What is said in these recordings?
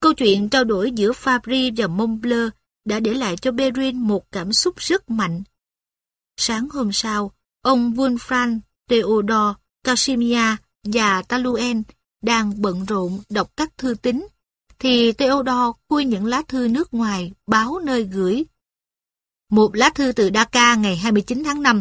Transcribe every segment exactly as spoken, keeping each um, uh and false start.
Câu chuyện trao đổi giữa Fabry và Montbleu đã để lại cho Perrin một cảm xúc rất mạnh. Sáng hôm sau, ông Wolfram, Theodore, Casimir và Taluen đang bận rộn đọc các thư tín, thì Theodore khui những lá thư nước ngoài báo nơi gửi. Một lá thư từ Dakar ngày hai mươi chín tháng năm.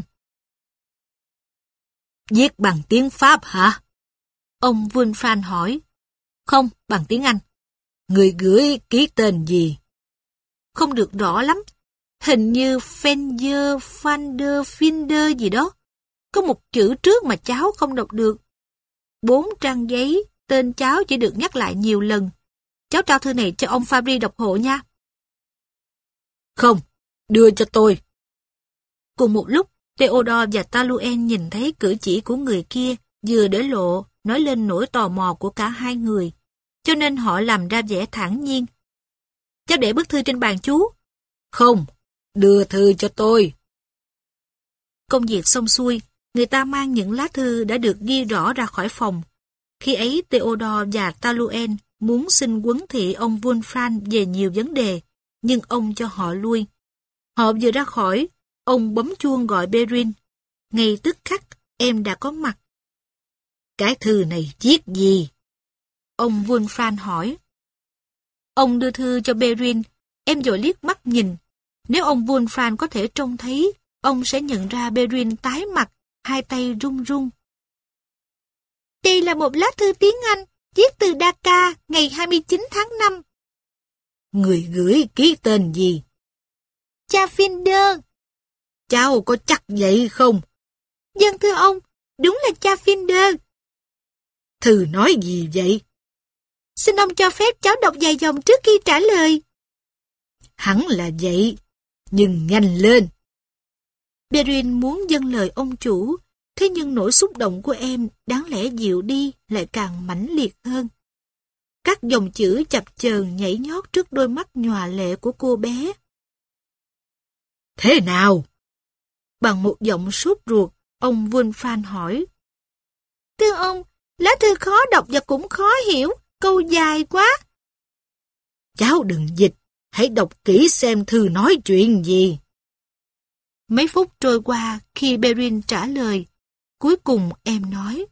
Viết bằng tiếng Pháp hả? Ông Wolfram hỏi. Không, bằng tiếng Anh. Người gửi ký tên gì? Không được rõ lắm. Hình như Fenjer, Fander, Finder gì đó. Có một chữ trước mà cháu không đọc được. Bốn trang giấy, tên cháu chỉ được nhắc lại nhiều lần. Cháu trao thư này cho ông Fabry đọc hộ nha. Không, đưa cho tôi. Cùng một lúc, Theodore và Taluen nhìn thấy cử chỉ của người kia vừa để lộ, nói lên nỗi tò mò của cả hai người, cho nên họ làm ra vẻ thản nhiên. Cháu để bức thư trên bàn chú. Không, đưa thư cho tôi. Công việc xong xuôi, người ta mang những lá thư đã được ghi rõ ra khỏi phòng. Khi ấy Theodore và Taluen muốn xin huấn thị ông Wolfram về nhiều vấn đề, nhưng ông cho họ lui. Họ vừa ra khỏi, ông bấm chuông gọi Perrin. Ngay tức khắc, em đã có mặt. Cái thư này viết gì? Ông Wolfram hỏi. Ông đưa thư cho Perrin, em vội liếc mắt nhìn. Nếu ông Wolfram có thể trông thấy, ông sẽ nhận ra Perrin tái mặt, hai tay run run. Đây là một lá thư tiếng Anh, viết từ Dakar ngày hai mươi chín tháng năm. Người gửi ký tên gì? Cha Finder. Cháu có chắc vậy không? Vâng thưa ông, đúng là cha Finder. Thư nói gì vậy? Xin ông cho phép cháu đọc vài dòng trước khi trả lời. Hẳn là vậy, nhưng nhanh lên. Perrin muốn dâng lời ông chủ, thế nhưng nỗi xúc động của em đáng lẽ dịu đi lại càng mãnh liệt hơn. Các dòng chữ chập chờn nhảy nhót trước đôi mắt nhòa lệ của cô bé. Thế nào? Bằng một giọng sốt ruột, ông Wolfram hỏi. Thưa ông, lá thư khó đọc và cũng khó hiểu, câu dài quá. Cháu đừng dịch, hãy đọc kỹ xem thư nói chuyện gì. Mấy phút trôi qua khi Perrin trả lời, cuối cùng em nói.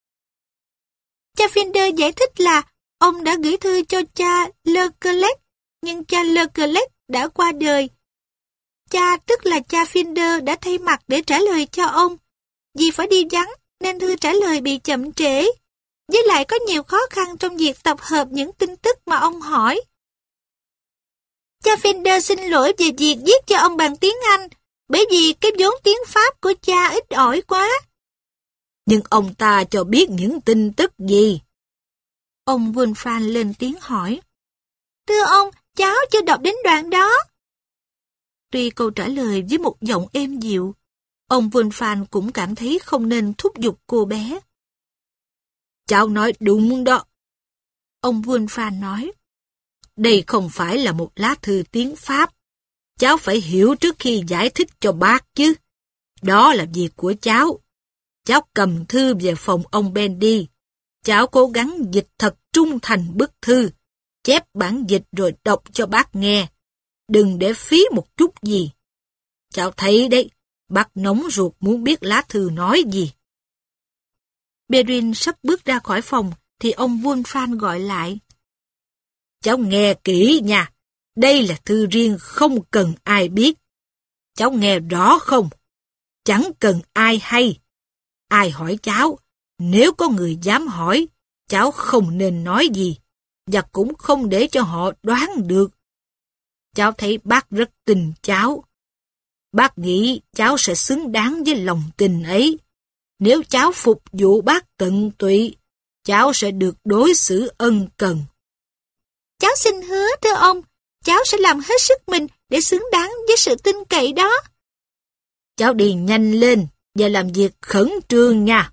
Cha Finder giải thích là ông đã gửi thư cho cha Leclerc, nhưng cha Leclerc đã qua đời. Cha tức là cha Finder đã thay mặt để trả lời cho ông. Vì phải đi vắng nên thư trả lời bị chậm trễ. Với lại có nhiều khó khăn trong việc tập hợp những tin tức mà ông hỏi. Cha Finder xin lỗi về việc viết cho ông bằng tiếng Anh, bởi vì cái vốn tiếng Pháp của cha ít ỏi quá. Nhưng ông ta cho biết những tin tức gì? Ông Wolfram lên tiếng hỏi. Thưa ông, cháu chưa đọc đến đoạn đó. Tuy câu trả lời với một giọng êm dịu, ông Wolfram cũng cảm thấy không nên thúc giục cô bé. Cháu nói đúng đó. Ông Wolfram nói. Đây không phải là một lá thư tiếng Pháp. Cháu phải hiểu trước khi giải thích cho bác chứ. Đó là việc của cháu. Cháu cầm thư về phòng ông Bendy. Cháu cố gắng dịch thật trung thành bức thư. Chép bản dịch rồi đọc cho bác nghe. Đừng để phí một chút gì. Cháu thấy đấy, bác nóng ruột muốn biết lá thư nói gì. Perrin sắp bước ra khỏi phòng, thì ông Wolfram gọi lại. Cháu nghe kỹ nha, đây là thư riêng không cần ai biết. Cháu nghe rõ không? Chẳng cần ai hay. Ai hỏi cháu, nếu có người dám hỏi, cháu không nên nói gì, và cũng không để cho họ đoán được. Cháu thấy bác rất tin cháu. Bác nghĩ cháu sẽ xứng đáng với lòng tin ấy. Nếu cháu phục vụ bác tận tụy, cháu sẽ được đối xử ân cần. Cháu xin hứa thưa ông, cháu sẽ làm hết sức mình để xứng đáng với sự tin cậy đó. Cháu đi nhanh lên và làm việc khẩn trương nha.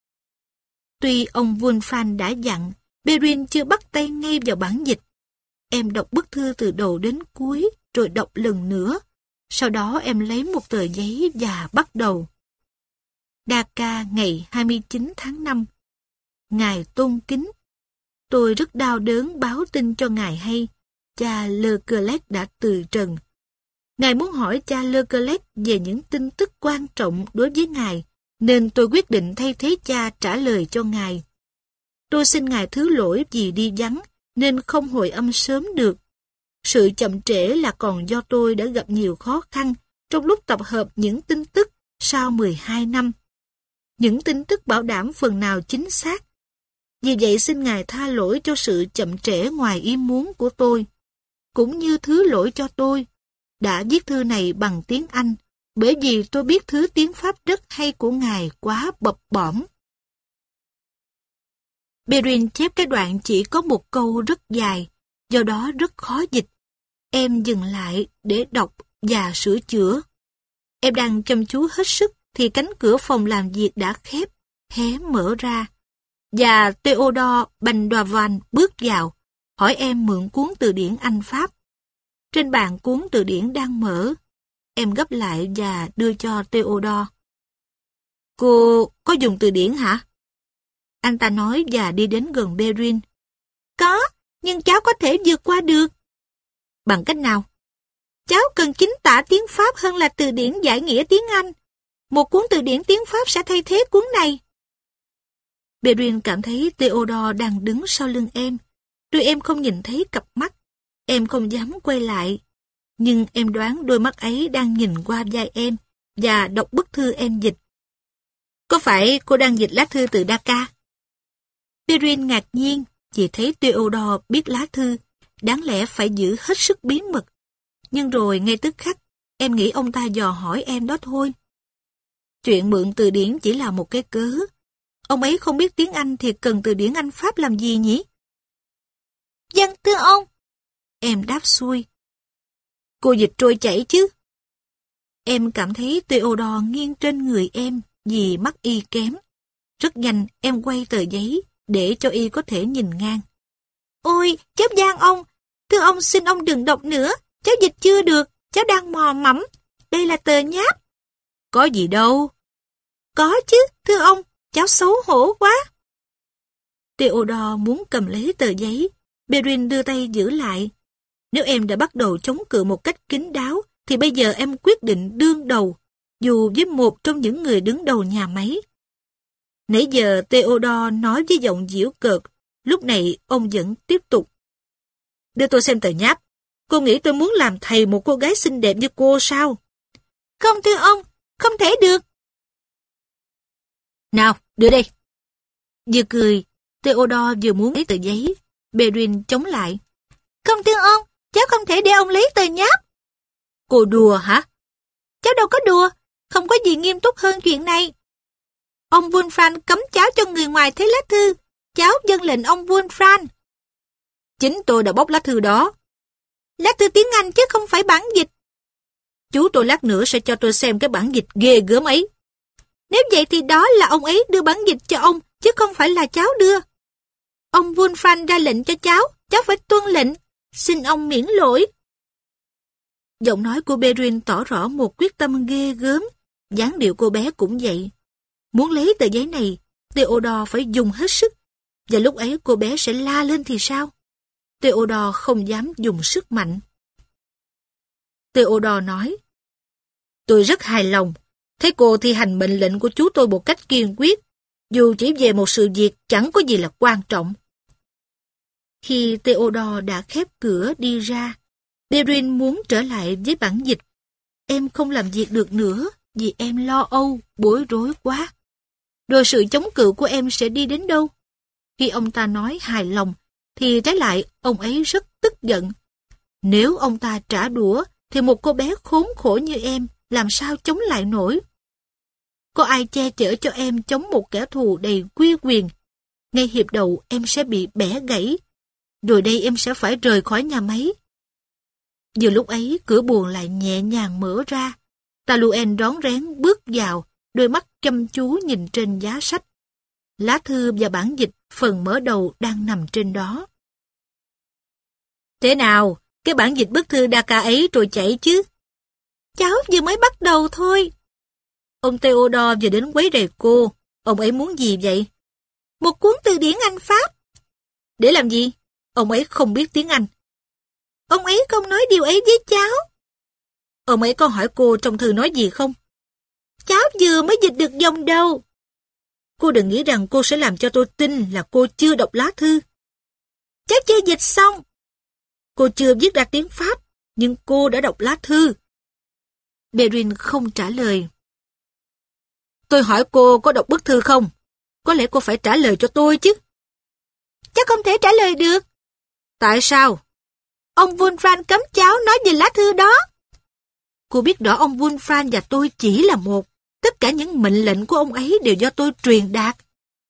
Tuy ông Wolfram đã dặn, Perrin chưa bắt tay ngay vào bản dịch. Em đọc bức thư từ đầu đến cuối, rồi đọc lần nữa. Sau đó em lấy một tờ giấy và bắt đầu. Dakar ngày hai mươi chín tháng năm. Ngài tôn kính. tôi rất đau đớn báo tin cho ngài hay, cha Leclerc đã từ trần. Ngài muốn hỏi cha Leclerc về những tin tức quan trọng đối với ngài, nên tôi quyết định thay thế cha trả lời cho ngài. Tôi xin ngài thứ lỗi vì đi vắng, nên không hồi âm sớm được. Sự chậm trễ là còn do tôi đã gặp nhiều khó khăn trong lúc tập hợp những tin tức sau mười hai năm. Những tin tức bảo đảm phần nào chính xác. Vì vậy xin ngài tha lỗi cho sự chậm trễ ngoài ý muốn của tôi, cũng như thứ lỗi cho tôi đã viết thư này bằng tiếng Anh, bởi vì tôi biết thứ tiếng Pháp rất hay của ngài quá bập bõm. Perrin chép cái đoạn chỉ có một câu rất dài, do đó rất khó dịch. Em dừng lại để đọc và sửa chữa. Em đang chăm chú hết sức thì cánh cửa phòng làm việc đã khép, hé mở ra. Và Theodore Bandovan bước vào, hỏi em mượn cuốn từ điển Anh-Pháp. Trên bàn cuốn từ điển đang mở. Em gấp lại và đưa cho Theodore. Cô có dùng từ điển hả? Anh ta nói và đi đến gần Perrin. Có, nhưng cháu có thể vượt qua được. Bằng cách nào? Cháu cần chính tả tiếng Pháp hơn là từ điển giải nghĩa tiếng Anh. Một cuốn từ điển tiếng Pháp sẽ thay thế cuốn này. Perrin cảm thấy Theodore đang đứng sau lưng em. Tuy em không nhìn thấy cặp mắt, em không dám quay lại. Nhưng em đoán đôi mắt ấy đang nhìn qua vai em và đọc bức thư em dịch. Có phải cô đang dịch lá thư từ Dakar? Perrin ngạc nhiên vì thấy Theodore biết lá thư, đáng lẽ phải giữ hết sức bí mật. Nhưng rồi ngay tức khắc, em nghĩ ông ta dò hỏi em đó thôi. Chuyện mượn từ điển chỉ là một cái cớ. Ông ấy không biết tiếng Anh thì cần từ điển Anh-Pháp làm gì nhỉ? Vâng, thưa ông. Em đáp xuôi. Cô dịch trôi chảy chứ? Em cảm thấy Theodore nghiêng trên người em vì mắt y kém. Rất nhanh em quay tờ giấy để cho y có thể nhìn ngang. Ôi, cháu gian ông. Thưa ông xin ông đừng đọc nữa. Cháu dịch chưa được. Cháu đang mò mẫm. Đây là tờ nháp. Có gì đâu. Có chứ, thưa ông. Cháu xấu hổ quá. Theodore muốn cầm lấy tờ giấy. Perrin đưa tay giữ lại. Nếu em đã bắt đầu chống cự một cách kín đáo, thì bây giờ em quyết định đương đầu, dù với một trong những người đứng đầu nhà máy. Nãy giờ Theodore nói với giọng giễu cợt, lúc này ông vẫn tiếp tục. Đưa tôi xem tờ nháp. Cô nghĩ tôi muốn làm thầy một cô gái xinh đẹp như cô sao? Không thưa ông, không thể được. Nào, đưa đây. Vừa cười, Theodore vừa muốn lấy tờ giấy. Perrin chống lại. Không thưa ông, cháu không thể để ông lấy tờ nháp. Cô đùa hả? Cháu đâu có đùa, không có gì nghiêm túc hơn chuyện này. Ông Wolfram cấm cháu cho người ngoài thấy lá thư. Cháu vâng lệnh ông Wolfram. Chính tôi đã bóc lá thư đó. Lá thư tiếng Anh chứ không phải bản dịch. Chú tôi lát nữa sẽ cho tôi xem cái bản dịch ghê gớm ấy. Nếu vậy thì đó là ông ấy đưa bản dịch cho ông, chứ không phải là cháu đưa. Ông Wolfram ra lệnh cho cháu, cháu phải tuân lệnh. Xin ông miễn lỗi. Giọng nói của Perrin tỏ rõ một quyết tâm ghê gớm. Dáng điệu cô bé cũng vậy. Muốn lấy tờ giấy này, Theodore phải dùng hết sức. Và lúc ấy cô bé sẽ la lên thì sao? Theodore không dám dùng sức mạnh. Theodore nói, tôi rất hài lòng. Thấy cô thi hành mệnh lệnh của chú tôi một cách kiên quyết, dù chỉ về một sự việc chẳng có gì là quan trọng. Khi Theodore đã khép cửa đi ra, Perrin muốn trở lại với bản dịch. Em không làm việc được nữa vì em lo âu, bối rối quá. Rồi sự chống cự của em sẽ đi đến đâu? Khi ông ta nói hài lòng, thì trái lại ông ấy rất tức giận. Nếu ông ta trả đũa, thì một cô bé khốn khổ như em làm sao chống lại nổi? Có ai che chở cho em chống một kẻ thù đầy quy quyền? Ngay hiệp đầu em sẽ bị bẻ gãy. Rồi đây em sẽ phải rời khỏi nhà máy. Vừa lúc ấy, cửa buồng lại nhẹ nhàng mở ra. Taluen rón rén bước vào, đôi mắt chăm chú nhìn trên giá sách. Lá thư và bản dịch phần mở đầu đang nằm trên đó. Thế nào, cái bản dịch bức thư Dakar ấy trôi chảy chứ? Cháu vừa mới bắt đầu thôi. Ông Theodore vừa đến quấy rầy cô. Ông ấy muốn gì vậy? Một cuốn từ điển Anh-Pháp. Để làm gì? Ông ấy không biết tiếng Anh. Ông ấy không nói điều ấy với cháu. Ông ấy có hỏi cô trong thư nói gì không? Cháu vừa mới dịch được dòng đầu. Cô đừng nghĩ rằng cô sẽ làm cho tôi tin là cô chưa đọc lá thư. Cháu chưa dịch xong. Cô chưa viết ra tiếng Pháp, nhưng cô đã đọc lá thư. Perrin không trả lời. Tôi hỏi cô có đọc bức thư không? Có lẽ cô phải trả lời cho tôi chứ. Cháu không thể trả lời được. Tại sao? Ông Wolfram cấm cháu nói về lá thư đó. Cô biết rõ ông Wolfram và tôi chỉ là một. Tất cả những mệnh lệnh của ông ấy đều do tôi truyền đạt.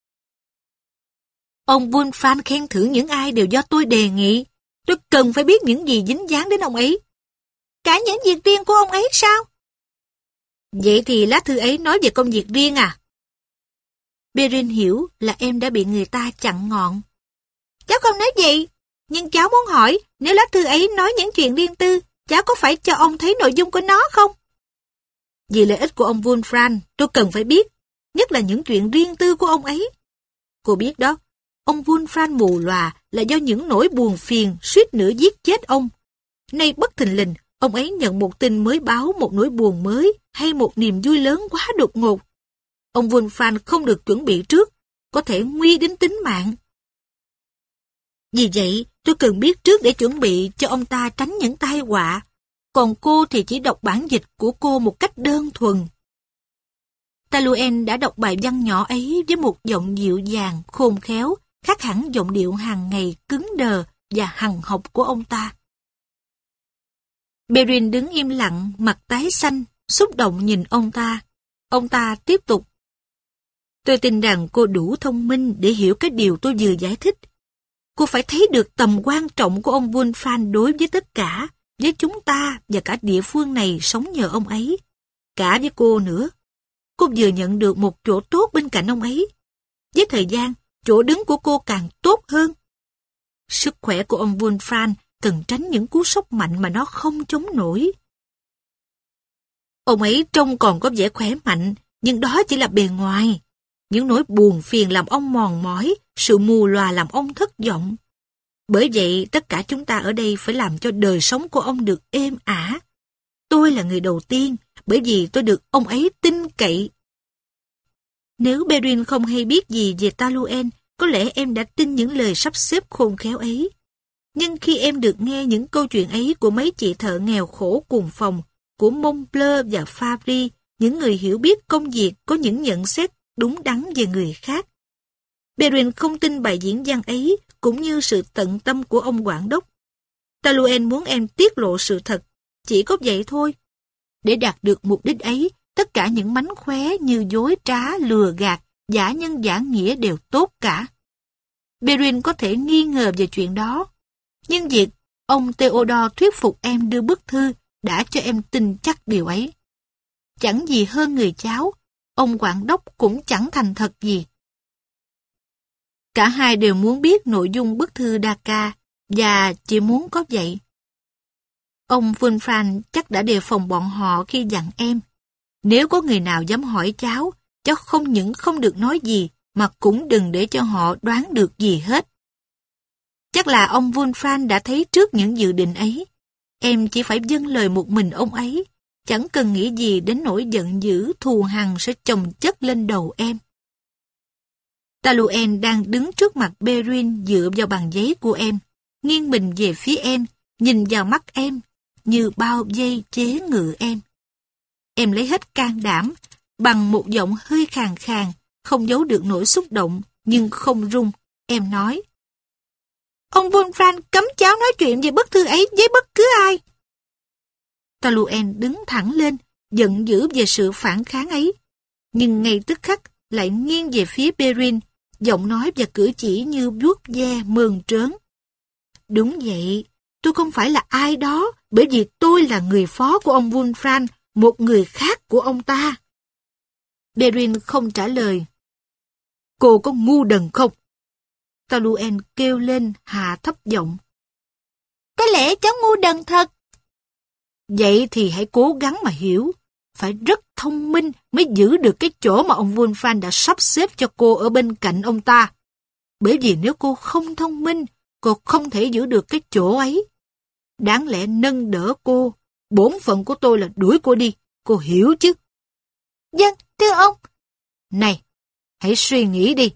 Ông Wolfram khen thưởng những ai đều do tôi đề nghị. Tôi cần phải biết những gì dính dáng đến ông ấy. Cả những việc riêng của ông ấy sao? Vậy thì lá thư ấy nói về công việc riêng à? Perrin hiểu là em đã bị người ta chặn ngọn. Cháu không nói vậy, nhưng cháu muốn hỏi, nếu lá thư ấy nói những chuyện riêng tư, cháu có phải cho ông thấy nội dung của nó không? Vì lợi ích của ông Wolfram, tôi cần phải biết, nhất là những chuyện riêng tư của ông ấy. Cô biết đó, ông Wolfram mù lòa là do những nỗi buồn phiền suýt nữa giết chết ông. Nay bất thình lình, ông ấy nhận một tin mới báo một nỗi buồn mới hay một niềm vui lớn quá đột ngột. Ông Wolfram không được chuẩn bị trước, có thể nguy đến tính mạng. Vì vậy, tôi cần biết trước để chuẩn bị cho ông ta tránh những tai họa. Còn cô thì chỉ đọc bản dịch của cô một cách đơn thuần. Taluen đã đọc bài văn nhỏ ấy với một giọng dịu dàng, khôn khéo, khác hẳn giọng điệu hàng ngày cứng đờ và hằn học của ông ta. Perrin đứng im lặng, mặt tái xanh, xúc động nhìn ông ta. Ông ta tiếp tục. Tôi tin rằng cô đủ thông minh để hiểu cái điều tôi vừa giải thích. Cô phải thấy được tầm quan trọng của ông Wolfram đối với tất cả, với chúng ta và cả địa phương này sống nhờ ông ấy. Cả với cô nữa. Cô vừa nhận được một chỗ tốt bên cạnh ông ấy. Với thời gian, chỗ đứng của cô càng tốt hơn. Sức khỏe của ông Wolfram cần tránh những cú sốc mạnh mà nó không chống nổi. Ông ấy trông còn có vẻ khỏe mạnh, nhưng đó chỉ là bề ngoài. Những nỗi buồn phiền làm ông mòn mỏi, sự mù lòa làm ông thất vọng. Bởi vậy, tất cả chúng ta ở đây phải làm cho đời sống của ông được êm ả. Tôi là người đầu tiên, bởi vì tôi được ông ấy tin cậy. Nếu Perrin không hay biết gì về Taluen, có lẽ em đã tin những lời sắp xếp khôn khéo ấy. Nhưng khi em được nghe những câu chuyện ấy của mấy chị thợ nghèo khổ cùng phòng, của Montbleu và Fabry, những người hiểu biết công việc có những nhận xét đúng đắn về người khác. Perrin không tin bài diễn văn ấy, cũng như sự tận tâm của ông quản đốc. Taluen muốn em tiết lộ sự thật, chỉ có vậy thôi. Để đạt được mục đích ấy, tất cả những mánh khóe như dối trá, lừa gạt, giả nhân giả nghĩa đều tốt cả. Perrin có thể nghi ngờ về chuyện đó, nhưng việc ông Theodore thuyết phục em đưa bức thư đã cho em tin chắc điều ấy. Chẳng gì hơn người cháu, ông quản đốc cũng chẳng thành thật gì. Cả hai đều muốn biết nội dung bức thư Dakar, và chỉ muốn có vậy. Ông Wolfram chắc đã đề phòng bọn họ khi dặn em. Nếu có người nào dám hỏi cháu, cháu không những không được nói gì, mà cũng đừng để cho họ đoán được gì hết. Chắc là ông Wolfram đã thấy trước những dự định ấy. Em chỉ phải dâng lời một mình ông ấy, chẳng cần nghĩ gì đến nỗi giận dữ thù hằn sẽ chồng chất lên đầu em. Taluen đang đứng trước mặt Perrin dựa vào bàn giấy của em, nghiêng mình về phía em, nhìn vào mắt em, như bao dây chế ngự em. Em lấy hết can đảm, bằng một giọng hơi khàn khàn, không giấu được nỗi xúc động, nhưng không run, em nói. Ông Wolfram cấm cháu nói chuyện về bức thư ấy với bất cứ ai. Taluen đứng thẳng lên, giận dữ về sự phản kháng ấy, nhưng ngay tức khắc lại nghiêng về phía Perrin, giọng nói và cử chỉ như vuốt ve mơn trớn. Đúng vậy, tôi không phải là ai đó, bởi vì tôi là người phó của ông Wolfram, một người khác của ông ta. Perrin không trả lời. Cô có ngu đần không? Taluen kêu lên hạ thấp giọng. Có lẽ cháu ngu đần thật. Vậy thì hãy cố gắng mà hiểu. Phải rất thông minh mới giữ được cái chỗ mà ông Wolfram đã sắp xếp cho cô ở bên cạnh ông ta. Bởi vì nếu cô không thông minh, cô không thể giữ được cái chỗ ấy. Đáng lẽ nâng đỡ cô, bổn phận của tôi là đuổi cô đi, cô hiểu chứ? Vâng, thưa ông. Này, hãy suy nghĩ đi.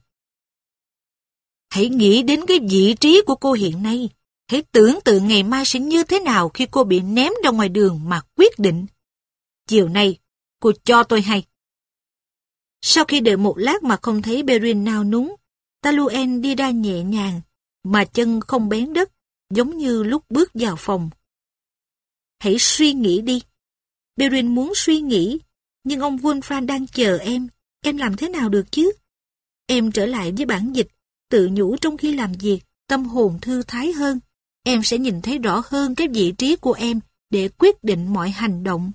Hãy nghĩ đến cái vị trí của cô hiện nay. Hãy tưởng tượng ngày mai sẽ như thế nào khi cô bị ném ra ngoài đường mà quyết định. Chiều nay, cô cho tôi hay. Sau khi đợi một lát mà không thấy Perrin nao núng, Taluen đi ra nhẹ nhàng, mà chân không bén đất, giống như lúc bước vào phòng. Hãy suy nghĩ đi. Perrin muốn suy nghĩ, nhưng ông Wolfram đang chờ em. Em làm thế nào được chứ? Em trở lại với bản dịch, tự nhủ trong khi làm việc, tâm hồn thư thái hơn. Em sẽ nhìn thấy rõ hơn cái vị trí của em để quyết định mọi hành động.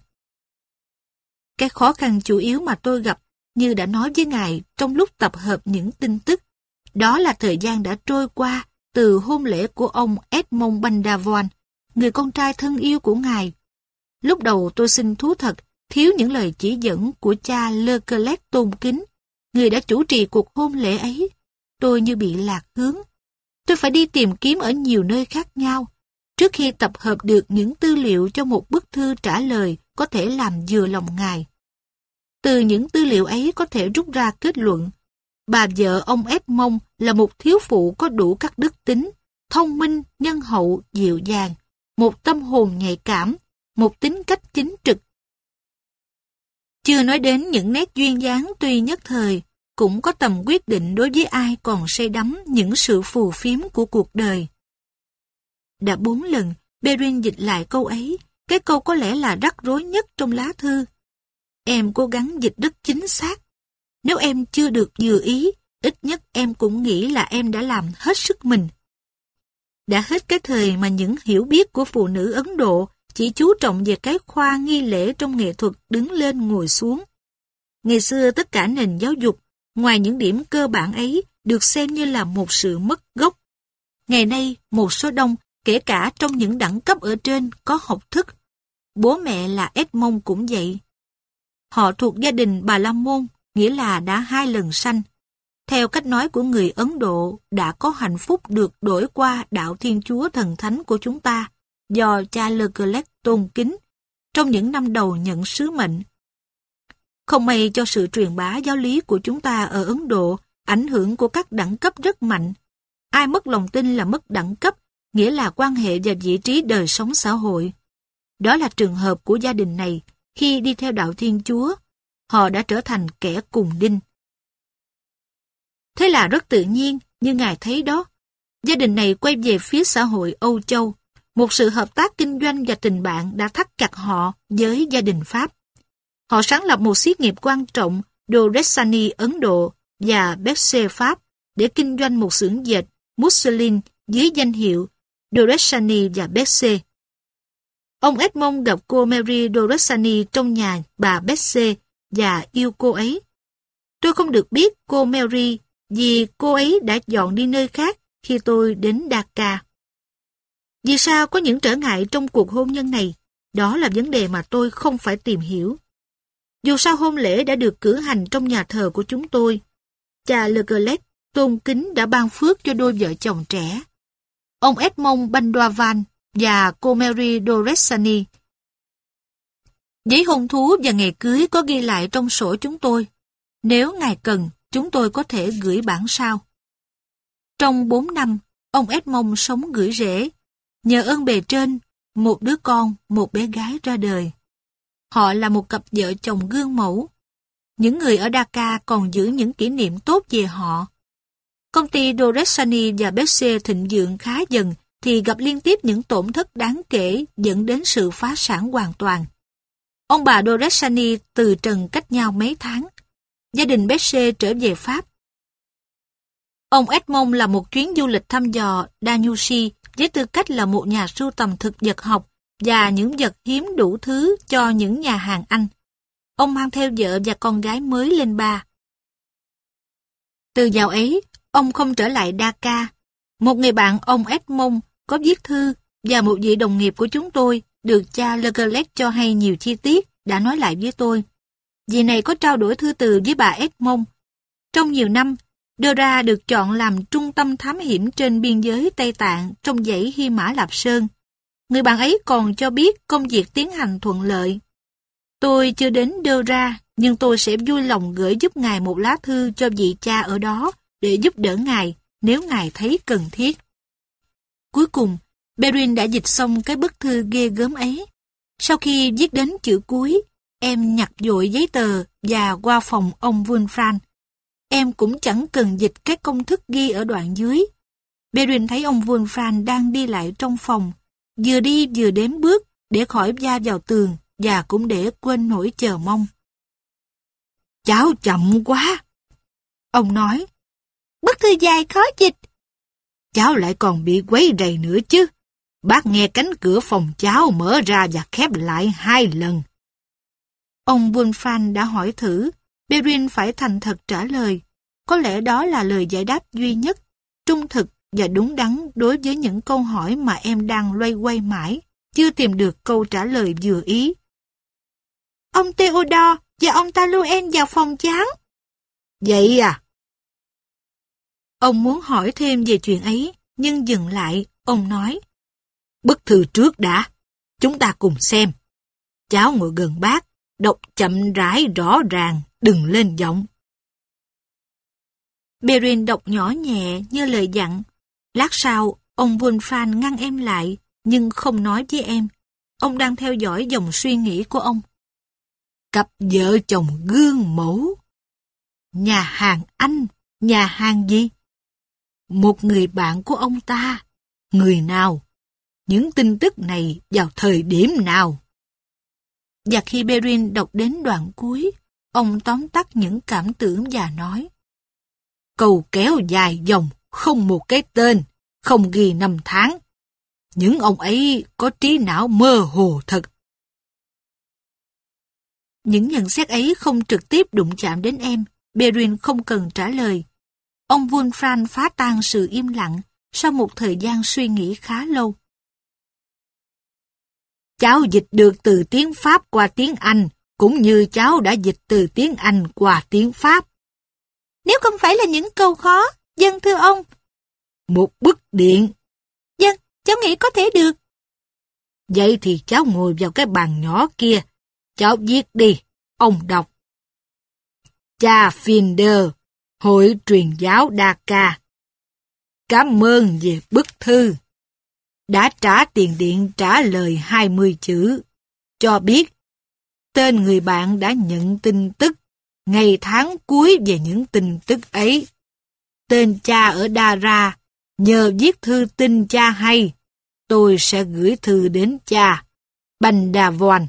Cái khó khăn chủ yếu mà tôi gặp, như đã nói với ngài trong lúc tập hợp những tin tức, đó là thời gian đã trôi qua từ hôn lễ của ông Edmond Bandavon, người con trai thân yêu của ngài. Lúc đầu tôi xin thú thật, thiếu những lời chỉ dẫn của cha Leclerc tôn kính, người đã chủ trì cuộc hôn lễ ấy. Tôi như bị lạc hướng. Tôi phải đi tìm kiếm ở nhiều nơi khác nhau, trước khi tập hợp được những tư liệu cho một bức thư trả lời có thể làm vừa lòng ngài. Từ những tư liệu ấy có thể rút ra kết luận, bà vợ ông Edmond là một thiếu phụ có đủ các đức tính, thông minh, nhân hậu, dịu dàng, một tâm hồn nhạy cảm, một tính cách chính trực. Chưa nói đến những nét duyên dáng tuy nhất thời, cũng có tầm quyết định đối với ai còn say đắm những sự phù phiếm của cuộc đời. Đã bốn lần, Perrin dịch lại câu ấy, cái câu có lẽ là rắc rối nhất trong lá thư. Em cố gắng dịch rất chính xác. Nếu em chưa được vừa ý, ít nhất em cũng nghĩ là em đã làm hết sức mình. Đã hết cái thời mà những hiểu biết của phụ nữ Ấn Độ chỉ chú trọng về cái khoa nghi lễ trong nghệ thuật đứng lên ngồi xuống. Ngày xưa tất cả nền giáo dục, ngoài những điểm cơ bản ấy, được xem như là một sự mất gốc. Ngày nay, một số đông, kể cả trong những đẳng cấp ở trên, có học thức. Bố mẹ là Edmond cũng vậy. Họ thuộc gia đình Bà La Môn, nghĩa là đã hai lần sanh. Theo cách nói của người Ấn Độ, đã có hạnh phúc được đổi qua đạo Thiên Chúa thần thánh của chúng ta, do cha Leclerc tôn kính, trong những năm đầu nhận sứ mệnh. Không may cho sự truyền bá giáo lý của chúng ta ở Ấn Độ, ảnh hưởng của các đẳng cấp rất mạnh. Ai mất lòng tin là mất đẳng cấp, nghĩa là quan hệ và vị trí đời sống xã hội. Đó là trường hợp của gia đình này. Khi đi theo đạo Thiên Chúa, họ đã trở thành kẻ cùng đinh. Thế là rất tự nhiên, như ngài thấy đó. Gia đình này quay về phía xã hội Âu Châu. Một sự hợp tác kinh doanh và tình bạn đã thắt chặt họ với gia đình Pháp. Họ sáng lập một xí nghiệp quan trọng, Doresani Ấn Độ và Berger Pháp, để kinh doanh một xưởng dệt Mousseline dưới danh hiệu Doresani và Berger. Ông Edmond gặp cô Mary Doresani trong nhà bà Berger và yêu cô ấy. Tôi không được biết cô Mary vì cô ấy đã dọn đi nơi khác khi tôi đến Dhaka. Vì sao có những trở ngại trong cuộc hôn nhân này? Đó là vấn đề mà tôi không phải tìm hiểu. Dù sao hôn lễ đã được cử hành trong nhà thờ của chúng tôi, cha Leclerc tôn kính đã ban phước cho đôi vợ chồng trẻ, ông Edmond Bandavon và cô Mary Doresani. Giấy hôn thú và ngày cưới có ghi lại trong sổ chúng tôi. Nếu ngài cần, chúng tôi có thể gửi bản sao. Trong bốn năm, ông Edmond sống gửi rễ. Nhờ ơn bề trên, một đứa con, một bé gái ra đời. Họ là một cặp vợ chồng gương mẫu. Những người ở Dhaka còn giữ những kỷ niệm tốt về họ. Công ty Doresani và Berger thịnh vượng khá dần thì gặp liên tiếp những tổn thất đáng kể dẫn đến sự phá sản hoàn toàn. Ông bà Doresani từ trần cách nhau mấy tháng. Gia đình Berger trở về Pháp. Ông Edmond là một chuyến du lịch thăm dò Danusi với tư cách là một nhà sưu tầm thực vật học và những vật hiếm đủ thứ cho những nhà hàng Anh. Ông mang theo vợ và con gái mới lên ba. Từ dạo ấy, ông không trở lại Dhaka. Một người bạn ông Edmond có viết thư và một vị đồng nghiệp của chúng tôi được cha Leclerc cho hay nhiều chi tiết đã nói lại với tôi. Vị này có trao đổi thư từ với bà Edmond. Trong nhiều năm, Dora được chọn làm trung tâm thám hiểm trên biên giới Tây Tạng trong dãy Hy Mã Lạp Sơn. Người bạn ấy còn cho biết công việc tiến hành thuận lợi. Tôi chưa đến Dora, nhưng tôi sẽ vui lòng gửi giúp ngài một lá thư cho vị cha ở đó để giúp đỡ ngài nếu ngài thấy cần thiết. Cuối cùng, Perrin đã dịch xong cái bức thư ghê gớm ấy. Sau khi viết đến chữ cuối, em nhặt vội giấy tờ và qua phòng ông Wolfram. Em cũng chẳng cần dịch cái công thức ghi ở đoạn dưới. Perrin thấy ông Wolfram đang đi lại trong phòng, vừa đi vừa đếm bước để khỏi va vào tường và cũng để quên nỗi chờ mong. Cháu chậm quá. Ông nói. Bức thư dài khó dịch. Cháu lại còn bị quấy rầy nữa chứ. Bác nghe cánh cửa phòng cháu mở ra và khép lại hai lần. Ông Wolfram đã hỏi thử. Perrin phải thành thật trả lời. Có lẽ đó là lời giải đáp duy nhất, trung thực và đúng đắn đối với những câu hỏi mà em đang loay hoay mãi, chưa tìm được câu trả lời vừa ý. Ông Theodore và ông Taluen vào phòng cháu. Vậy à? Ông muốn hỏi thêm về chuyện ấy, nhưng dừng lại, ông nói. Bức thư trước đã, chúng ta cùng xem. Cháu ngồi gần bác, đọc chậm rãi rõ ràng, đừng lên giọng. Perrin đọc nhỏ nhẹ như lời dặn. Lát sau, ông Wolfram ngăn em lại, nhưng không nói với em. Ông đang theo dõi dòng suy nghĩ của ông. Cặp vợ chồng gương mẫu. Nhà hàng Anh, nhà hàng gì? Một người bạn của ông ta. Người nào? Những tin tức này vào thời điểm nào? Và khi Perrin đọc đến đoạn cuối, ông tóm tắt những cảm tưởng và nói. Câu kéo dài dòng, không một cái tên, không ghi năm tháng. Những ông ấy có trí não mơ hồ thật. Những nhận xét ấy không trực tiếp đụng chạm đến em, Perrin không cần trả lời. Ông Wolfram phá tan sự im lặng sau một thời gian suy nghĩ khá lâu. Cháu dịch được từ tiếng Pháp qua tiếng Anh, cũng như cháu đã dịch từ tiếng Anh qua tiếng Pháp. Nếu không phải là những câu khó, dân thưa ông. Một bức điện. Dân, cháu nghĩ có thể được. Vậy thì cháu ngồi vào cái bàn nhỏ kia. Cháu viết đi, ông đọc. Cha Finder, Hội truyền giáo Dhaka. Cảm ơn về bức thư. Đã trả tiền điện trả lời hai mươi chữ. Cho biết, tên người bạn đã nhận tin tức, ngày tháng cuối về những tin tức ấy. Tên cha ở Dara, nhờ viết thư tin cha hay, tôi sẽ gửi thư đến cha. Bandavon.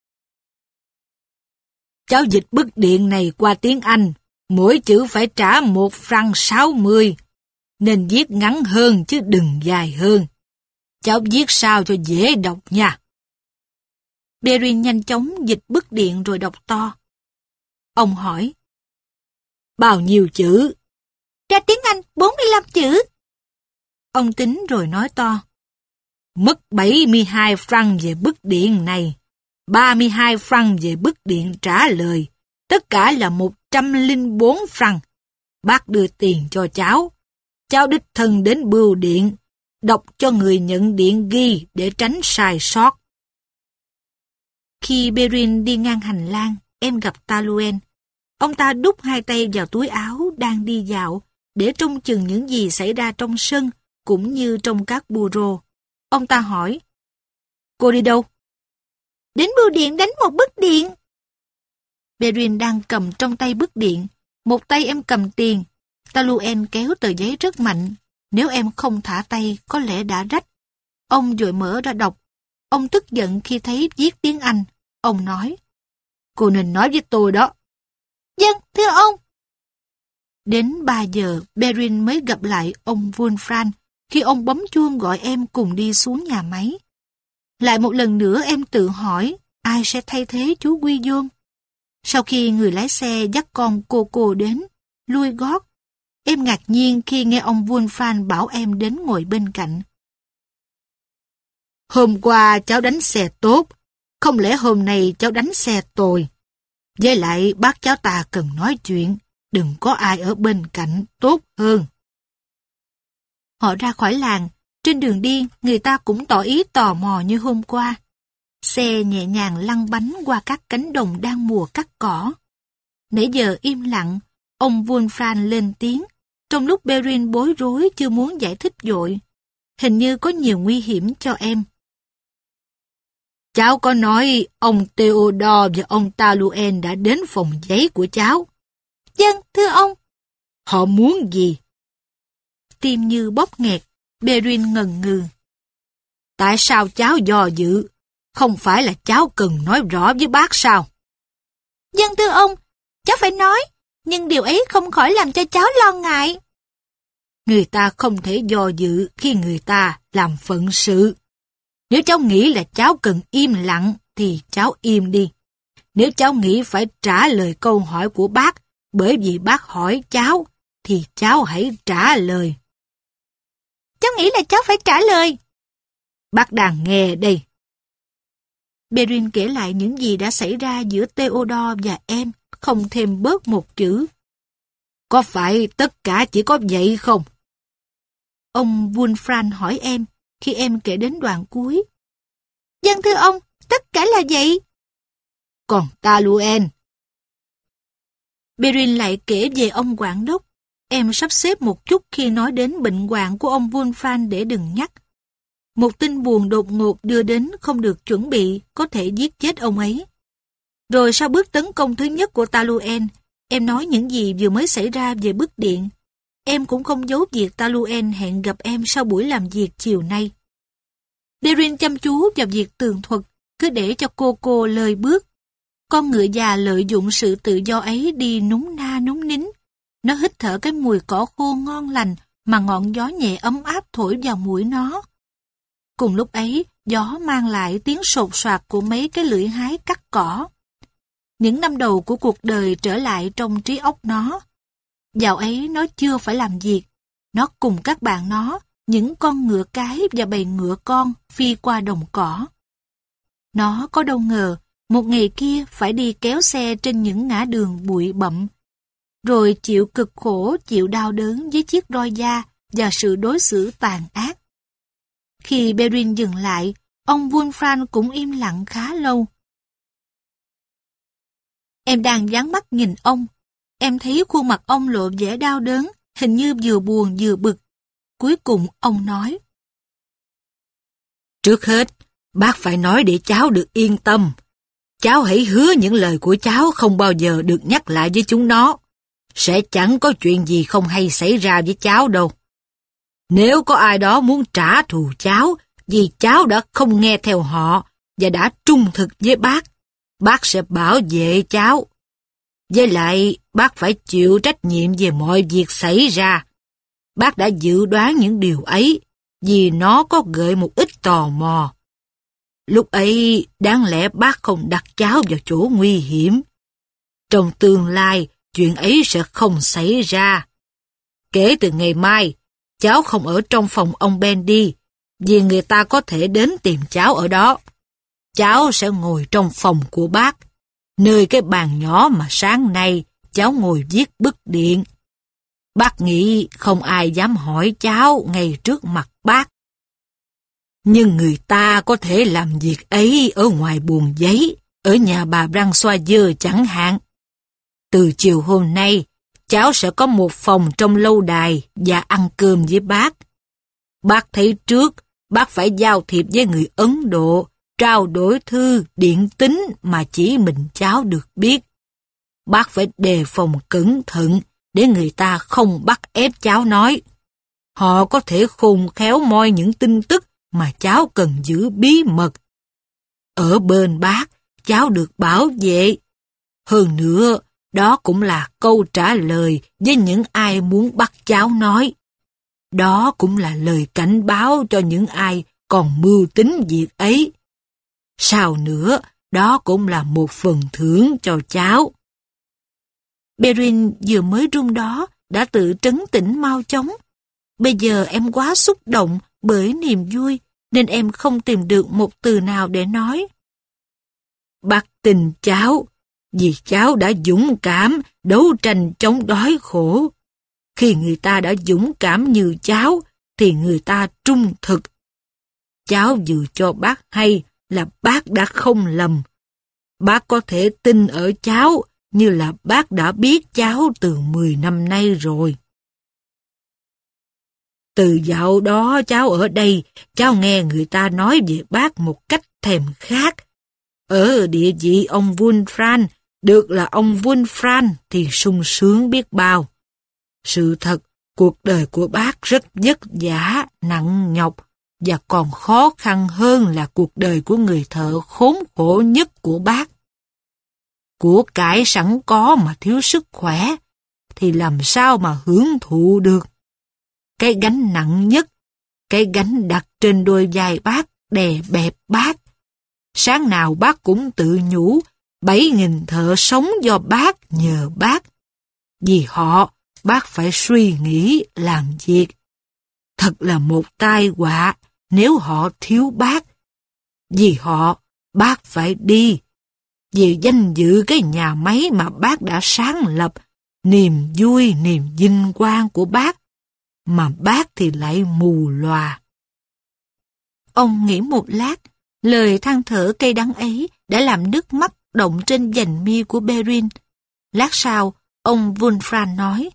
Cháu dịch bức điện này qua tiếng Anh, mỗi chữ phải trả một franc sáu mươi, nên viết ngắn hơn chứ đừng dài hơn. Cháu viết sao cho dễ đọc nha. Perrin nhanh chóng dịch bức điện rồi đọc to. Ông hỏi. Bao nhiêu chữ? Ra tiếng Anh bốn mươi lăm chữ. Ông tính rồi nói to. Mất bảy mươi hai franc về bức điện này, ba mươi hai franc về bức điện trả lời, tất cả là một trăm lẻ bốn franc. Bác đưa tiền cho cháu. Cháu đích thân đến bưu điện, đọc cho người nhận điện ghi để tránh sai sót. Khi Perrin đi ngang hành lang, em gặp Taluen. Ông ta đút hai tay vào túi áo đang đi dạo để trông chừng những gì xảy ra trong sân cũng như trong các bureau. Ông ta hỏi. Cô đi đâu? Đến bưu điện đánh một bức điện. Perrin đang cầm trong tay bức điện. Một tay em cầm tiền. Taluen kéo tờ giấy rất mạnh. Nếu em không thả tay, có lẽ đã rách. Ông vội mở ra đọc. Ông tức giận khi thấy viết tiếng Anh. Ông nói. Cô nên nói với tôi đó. Dân, thưa ông. Đến ba giờ, Perrin mới gặp lại ông Wolfram khi ông bấm chuông gọi em cùng đi xuống nhà máy. Lại một lần nữa em tự hỏi ai sẽ thay thế chú Guillaume. Sau khi người lái xe dắt con cô cô đến, lui gót, em ngạc nhiên khi nghe ông Wolfram bảo em đến ngồi bên cạnh. Hôm qua cháu đánh xe tốt, không lẽ hôm nay cháu đánh xe tồi? Với lại bác cháu ta cần nói chuyện, đừng có ai ở bên cạnh tốt hơn. Họ ra khỏi làng, trên đường đi người ta cũng tỏ ý tò mò như hôm qua. Xe nhẹ nhàng lăn bánh qua các cánh đồng đang mùa cắt cỏ. Nãy giờ im lặng, ông Wolfram lên tiếng, trong lúc Perrin bối rối chưa muốn giải thích vội. Hình như có nhiều nguy hiểm cho em. Cháu có nói ông Theodore và ông Taluen đã đến phòng giấy của cháu. Vâng, thưa ông. Họ muốn gì? Tim như bóp nghẹt, Perrin ngần ngừ. Tại sao cháu do dự? Không phải là cháu cần nói rõ với bác sao? Vâng, thưa ông, cháu phải nói, nhưng điều ấy không khỏi làm cho cháu lo ngại. Người ta không thể do dự khi người ta làm phận sự. Nếu cháu nghĩ là cháu cần im lặng, thì cháu im đi. Nếu cháu nghĩ phải trả lời câu hỏi của bác, bởi vì bác hỏi cháu, thì cháu hãy trả lời. Cháu nghĩ là cháu phải trả lời. Bác đang nghe đây. Perrin kể lại những gì đã xảy ra giữa Theodore và em, không thêm bớt một chữ. Có phải tất cả chỉ có vậy không? Ông Wolfram hỏi em, khi em kể đến đoạn cuối. Vâng, thưa ông, tất cả là vậy. Còn Taluen? Perrin lại kể về ông quản đốc. Em sắp xếp một chút khi nói đến bệnh hoạn của ông Wolfram để đừng nhắc. Một tin buồn đột ngột đưa đến không được chuẩn bị, có thể giết chết ông ấy. Rồi sau bước tấn công thứ nhất của Taluen, em nói những gì vừa mới xảy ra về bức điện. Em cũng không giấu việc Taluen hẹn gặp em sau buổi làm việc chiều nay. Perrin chăm chú vào việc tường thuật, cứ để cho cô cô lời bước. Con ngựa già lợi dụng sự tự do ấy đi núng na núng nín. Nó hít thở cái mùi cỏ khô ngon lành mà ngọn gió nhẹ ấm áp thổi vào mũi nó. Cùng lúc ấy, gió mang lại tiếng sột soạt của mấy cái lưỡi hái cắt cỏ. Những năm đầu của cuộc đời trở lại trong trí óc nó. Dạo ấy nó chưa phải làm việc. Nó cùng các bạn nó, những con ngựa cái và bầy ngựa con phi qua đồng cỏ. Nó có đâu ngờ, một ngày kia phải đi kéo xe trên những ngã đường bụi bặm, rồi chịu cực khổ, chịu đau đớn với chiếc roi da và sự đối xử tàn ác. Khi Perrin dừng lại, ông Wolfram cũng im lặng khá lâu. Em đang dán mắt nhìn ông. Em thấy khuôn mặt ông lộ vẻ đau đớn, hình như vừa buồn vừa bực. Cuối cùng ông nói. Trước hết, bác phải nói để cháu được yên tâm. Cháu hãy hứa những lời của cháu không bao giờ được nhắc lại với chúng nó. Sẽ chẳng có chuyện gì không hay xảy ra với cháu đâu. Nếu có ai đó muốn trả thù cháu vì cháu đã không nghe theo họ và đã trung thực với bác, bác sẽ bảo vệ cháu. Với lại, bác phải chịu trách nhiệm về mọi việc xảy ra. Bác đã dự đoán những điều ấy vì nó có gợi một ít tò mò. Lúc ấy, đáng lẽ bác không đặt cháu vào chỗ nguy hiểm. Trong tương lai, chuyện ấy sẽ không xảy ra. Kể từ ngày mai, cháu không ở trong phòng ông Bendy, vì người ta có thể đến tìm cháu ở đó. Cháu sẽ ngồi trong phòng của bác, nơi cái bàn nhỏ mà sáng nay cháu ngồi viết bức điện. Bác nghĩ không ai dám hỏi cháu ngay trước mặt bác. Nhưng người ta có thể làm việc ấy ở ngoài buồng giấy, ở nhà bà Françoise chẳng hạn. Từ chiều hôm nay, cháu sẽ có một phòng trong lâu đài và ăn cơm với bác. Bác thấy trước, bác phải giao thiệp với người Ấn Độ, trao đổi thư, điện tín mà chỉ mình cháu được biết. Bác phải đề phòng cẩn thận để người ta không bắt ép cháu nói. Họ có thể khôn khéo moi những tin tức mà cháu cần giữ bí mật. Ở bên bác, cháu được bảo vệ. Hơn nữa, đó cũng là câu trả lời với những ai muốn bắt cháu nói. Đó cũng là lời cảnh báo cho những ai còn mưu tính việc ấy. Sao nữa, đó cũng là một phần thưởng cho cháu. Perrin vừa mới rung đó đã tự trấn tĩnh mau chóng. Bây giờ em quá xúc động bởi niềm vui nên em không tìm được một từ nào để nói. Bác tin cháu, vì cháu đã dũng cảm đấu tranh chống đói khổ. Khi người ta đã dũng cảm như cháu, thì người ta trung thực. Cháu vừa cho bác hay là bác đã không lầm. Bác có thể tin ở cháu như là bác đã biết cháu từ mười năm nay rồi. Từ dạo đó cháu ở đây, cháu nghe người ta nói về bác một cách thèm khát. Ở địa vị ông Wulfran, được là ông Wulfran thì sung sướng biết bao. Sự thật, cuộc đời của bác rất vất vả, nặng nhọc, và còn khó khăn hơn là cuộc đời của người thợ khốn khổ nhất của bác. Của cải sẵn có mà thiếu sức khỏe, thì làm sao mà hưởng thụ được. Cái gánh nặng nhất, cái gánh đặt trên đôi vai bác, đè bẹp bác. Sáng nào bác cũng tự nhủ, bảy nghìn thợ sống do bác, nhờ bác. Vì họ, bác phải suy nghĩ, làm việc. Thật là một tai họa nếu họ thiếu bác. Vì họ, bác phải đi. Vì danh dự cái nhà máy mà bác đã sáng lập, niềm vui, niềm vinh quang của bác, mà bác thì lại mù lòa. Ông nghĩ một lát, lời than thở cay đắng ấy đã làm nước mắt động trên vành mi của Perrin. Lát sau, ông Wulfran nói,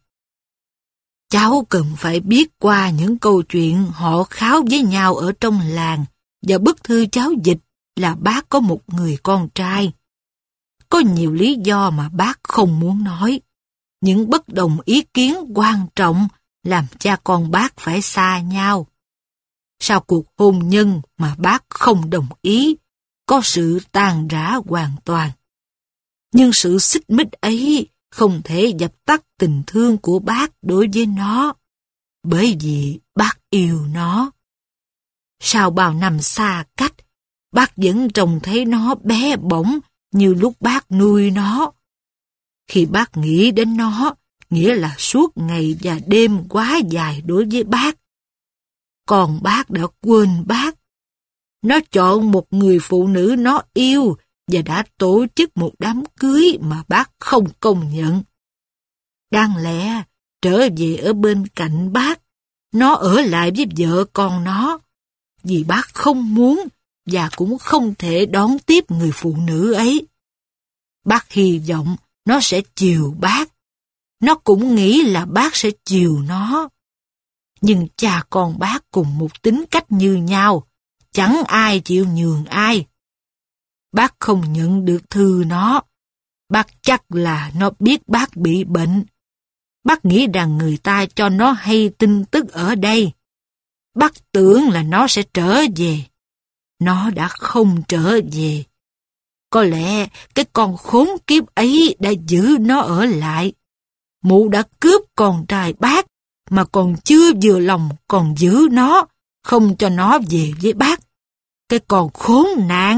cháu cần phải biết qua những câu chuyện họ kháo với nhau ở trong làng, và bức thư cháu dịch là bác có một người con trai. Có nhiều lý do mà bác không muốn nói. Những bất đồng ý kiến quan trọng làm cha con bác phải xa nhau. Sau cuộc hôn nhân mà bác không đồng ý, có sự tan rã hoàn toàn. Nhưng sự xích mích ấy không thể dập tắt tình thương của bác đối với nó, bởi vì bác yêu nó. Sau bao năm xa cách, bác vẫn trông thấy nó bé bỏng như lúc bác nuôi nó. Khi bác nghĩ đến nó, nghĩa là suốt ngày và đêm quá dài đối với bác. Còn bác đã quên bác. Nó chọn một người phụ nữ nó yêu và đã tổ chức một đám cưới mà bác không công nhận. Đáng lẽ trở về ở bên cạnh bác, nó ở lại với vợ con nó, vì bác không muốn và cũng không thể đón tiếp người phụ nữ ấy. Bác hy vọng nó sẽ chiều bác. Nó cũng nghĩ là bác sẽ chiều nó. Nhưng cha con bác cùng một tính cách như nhau, chẳng ai chịu nhường ai. Bác không nhận được thư nó. Bác chắc là nó biết bác bị bệnh. Bác nghĩ rằng người ta cho nó hay tin tức ở đây. Bác tưởng là nó sẽ trở về. Nó đã không trở về. Có lẽ cái con khốn kiếp ấy đã giữ nó ở lại. Mụ đã cướp con trai bác, mà còn chưa vừa lòng còn giữ nó, không cho nó về với bác. Cái con khốn nạn.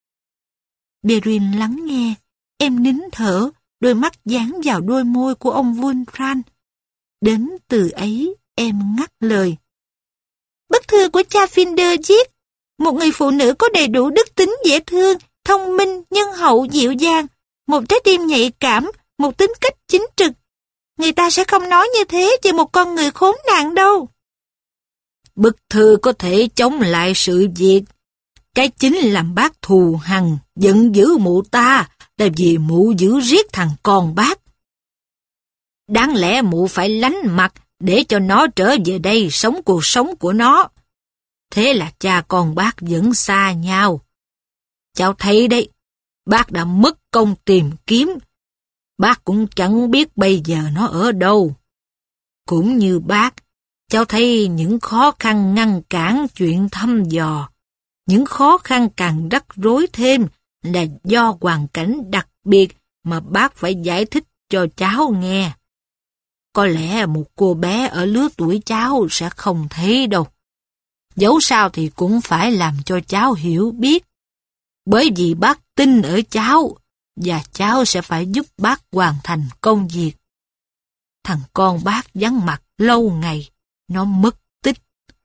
Perrin lắng nghe, em nín thở, đôi mắt dán vào đôi môi của ông Wulfran. Đến từ ấy, em ngắt lời. Bức thư của cha Finder viết, một người phụ nữ có đầy đủ đức tính dễ thương, thông minh, nhân hậu, dịu dàng, một trái tim nhạy cảm, một tính cách chính trực. Người ta sẽ không nói như thế về một con người khốn nạn đâu. Bức thư có thể chống lại sự việc. Cái chính làm bác thù hằn, giận dữ mụ ta là vì mụ giữ riết thằng con bác. Đáng lẽ mụ phải lánh mặt để cho nó trở về đây sống cuộc sống của nó. Thế là cha con bác vẫn xa nhau. Cháu thấy đấy, bác đã mất công tìm kiếm. Bác cũng chẳng biết bây giờ nó ở đâu. Cũng như bác, cháu thấy những khó khăn ngăn cản chuyện thăm dò. Những khó khăn càng rắc rối thêm là do hoàn cảnh đặc biệt mà bác phải giải thích cho cháu nghe. Có lẽ một cô bé ở lứa tuổi cháu sẽ không thấy đâu. Dẫu sao thì cũng phải làm cho cháu hiểu biết. Bởi vì bác tin ở cháu, và cháu sẽ phải giúp bác hoàn thành công việc. Thằng con bác vắng mặt lâu ngày, nó mất tích.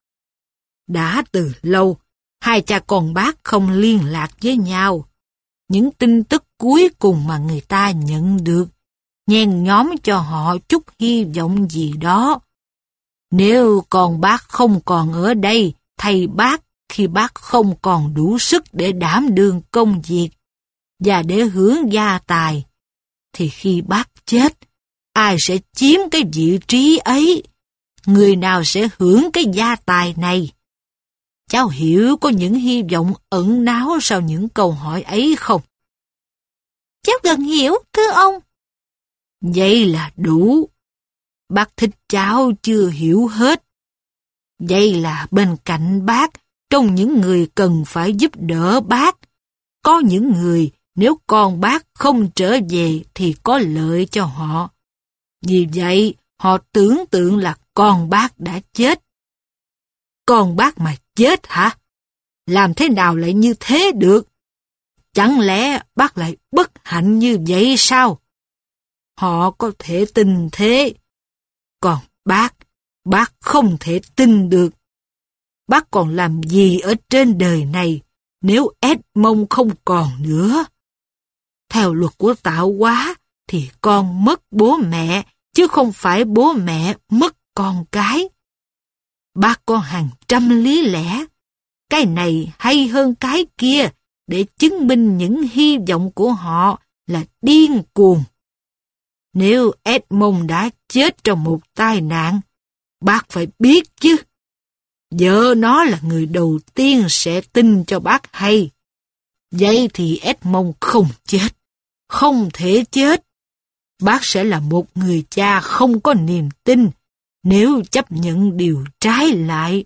Đã từ lâu, hai cha con bác không liên lạc với nhau. Những tin tức cuối cùng mà người ta nhận được, nhen nhóm cho họ chút hy vọng gì đó. Nếu con bác không còn ở đây, thay bác khi bác không còn đủ sức để đảm đương công việc và để hưởng gia tài, thì khi bác chết, ai sẽ chiếm cái vị trí ấy? Người nào sẽ hưởng cái gia tài này? Cháu hiểu có những hy vọng ẩn náu sau những câu hỏi ấy không? Cháu gần hiểu, thưa ông. Vậy là đủ. Bác thích cháu chưa hiểu hết. Vậy là bên cạnh bác, trong những người cần phải giúp đỡ bác, có những người nếu con bác không trở về thì có lợi cho họ. Vì vậy, họ tưởng tượng là con bác đã chết. Con bác mà chết hả? Làm thế nào lại như thế được? Chẳng lẽ bác lại bất hạnh như vậy sao? Họ có thể tin thế. Còn bác, bác không thể tin được. Bác còn làm gì ở trên đời này nếu Edmond không còn nữa? Theo luật của tạo hóa thì con mất bố mẹ, chứ không phải bố mẹ mất con cái. Bác có hàng trăm lý lẽ, cái này hay hơn cái kia, để chứng minh những hy vọng của họ là điên cuồng. Nếu Edmond đã chết trong một tai nạn, bác phải biết chứ. Vợ nó là người đầu tiên sẽ tin cho bác hay. Vậy thì Edmond không chết, không thể chết. Bác sẽ là một người cha không có niềm tin nếu chấp nhận điều trái lại.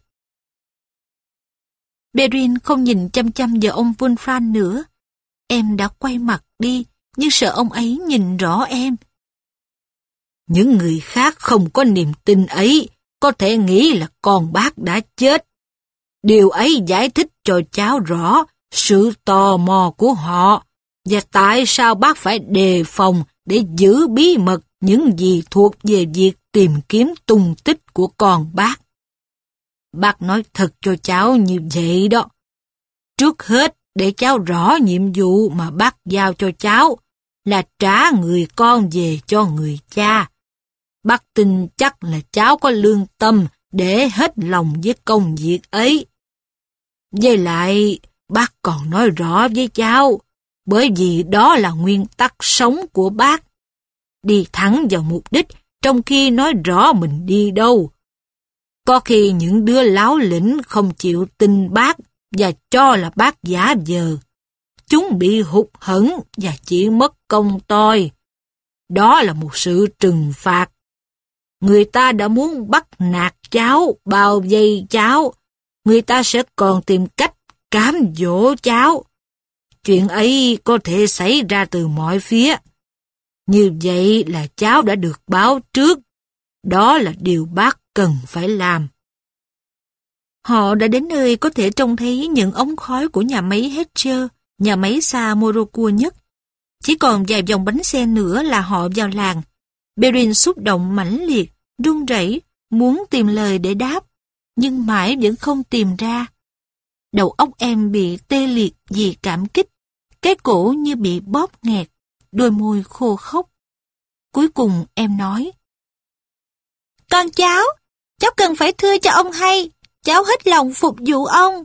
Perrin không nhìn chăm chăm vào ông Wolfram nữa. Em đã quay mặt đi, nhưng sợ ông ấy nhìn rõ em. Những người khác không có niềm tin ấy, có thể nghĩ là con bác đã chết. Điều ấy giải thích cho cháu rõ sự tò mò của họ và tại sao bác phải đề phòng để giữ bí mật những gì thuộc về việc tìm kiếm tung tích của con bác. Bác nói thật cho cháu như vậy đó. Trước hết, để cháu rõ nhiệm vụ mà bác giao cho cháu là trả người con về cho người cha. Bác tin chắc là cháu có lương tâm để hết lòng với công việc ấy. Với lại, bác còn nói rõ với cháu, bởi vì đó là nguyên tắc sống của bác. Đi thẳng vào mục đích, trong khi nói rõ mình đi đâu. Có khi những đứa láo lĩnh không chịu tin bác và cho là bác giả vờ. Chúng bị hụt hẫng và chỉ mất công toi. Đó là một sự trừng phạt. Người ta đã muốn bắt nạt cháu, bao vây cháu. Người ta sẽ còn tìm cách cám dỗ cháu. Chuyện ấy có thể xảy ra từ mọi phía. Như vậy là cháu đã được báo trước. Đó là điều bác cần phải làm. Họ đã đến nơi có thể trông thấy những ống khói của nhà máy Hetcher, nhà máy xa Morocco nhất. Chỉ còn vài vòng bánh xe nữa là họ vào làng. Perrin xúc động mãnh liệt, run rẩy, muốn tìm lời để đáp, nhưng mãi vẫn không tìm ra. Đầu óc em bị tê liệt vì cảm kích, cái cổ như bị bóp nghẹt, đôi môi khô khốc. Cuối cùng em nói: Con cháu, cháu cần phải thưa cho ông hay, cháu hết lòng phục vụ ông.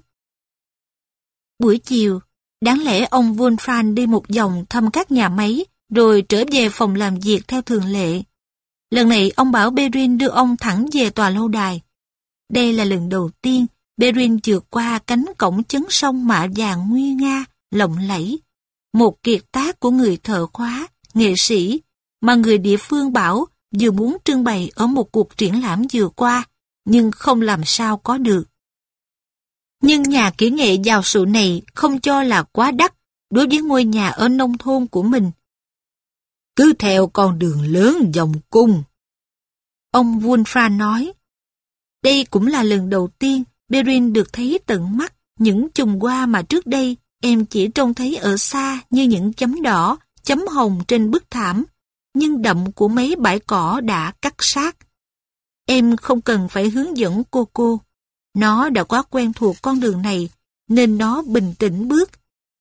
Buổi chiều, đáng lẽ ông Wolfram đi một vòng thăm các nhà máy, rồi trở về phòng làm việc theo thường lệ. Lần này ông bảo Perrin đưa ông thẳng về tòa lâu đài. Đây là lần đầu tiên Perrin vượt qua cánh cổng chấn sông mạ vàng nguy nga, lộng lẫy. Một kiệt tác của người thợ khóa, nghệ sĩ, mà người địa phương bảo vừa muốn trưng bày ở một cuộc triển lãm vừa qua, nhưng không làm sao có được. Nhưng nhà kỹ nghệ giàu sụ này không cho là quá đắt đối với ngôi nhà ở nông thôn của mình. Cứ theo con đường lớn vòng cung. Ông Wolfram nói. Đây cũng là lần đầu tiên Perrin được thấy tận mắt những chùm hoa mà trước đây em chỉ trông thấy ở xa như những chấm đỏ, chấm hồng trên bức thảm, nhưng đậm của mấy bãi cỏ đã cắt sát. Em không cần phải hướng dẫn cô cô. Nó đã quá quen thuộc con đường này, nên nó bình tĩnh bước.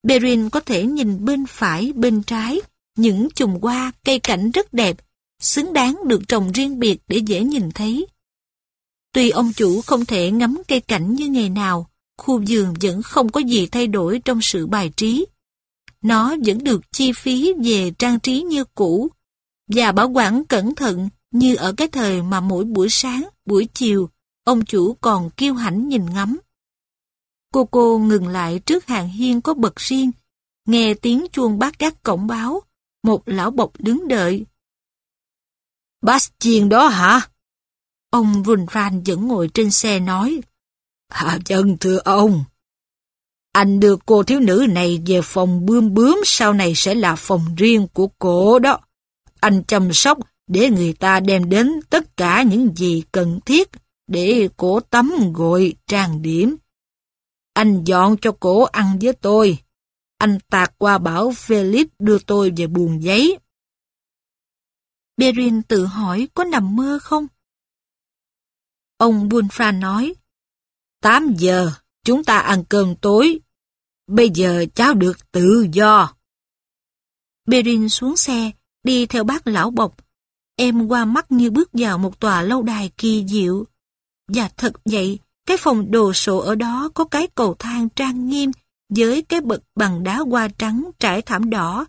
Perrin có thể nhìn bên phải, bên trái, những chùm hoa, cây cảnh rất đẹp, xứng đáng được trồng riêng biệt để dễ nhìn thấy. Tuy ông chủ không thể ngắm cây cảnh như ngày nào, khu vườn vẫn không có gì thay đổi trong sự bài trí. Nó vẫn được chi phí về trang trí như cũ, và bảo quản cẩn thận như ở cái thời mà mỗi buổi sáng, buổi chiều, ông chủ còn kiêu hãnh nhìn ngắm. Cô cô ngừng lại trước hàng hiên có bậc riêng, nghe tiếng chuông bát gác cổng báo, một lão bộc đứng đợi. Bastien đó hả? Ông Wulfran vẫn ngồi trên xe nói. À vâng thưa ông. Anh đưa cô thiếu nữ này về phòng bướm bướm, sau này sẽ là phòng riêng của cô đó. Anh chăm sóc để người ta đem đến tất cả những gì cần thiết để cổ tắm gội trang điểm. Anh dọn cho cổ ăn với tôi. Anh tạt qua bảo Felix đưa tôi về buồng giấy. Perrin tự hỏi có nằm mơ không? Ông Wulfran nói. Tám giờ, chúng ta ăn cơm tối. Bây giờ cháu được tự do. Perrin xuống xe, đi theo bác lão bộc. Em qua mắt như bước vào một tòa lâu đài kỳ diệu. Và thật vậy, cái phòng đồ sộ ở đó có cái cầu thang trang nghiêm với cái bậc bằng đá hoa trắng trải thảm đỏ.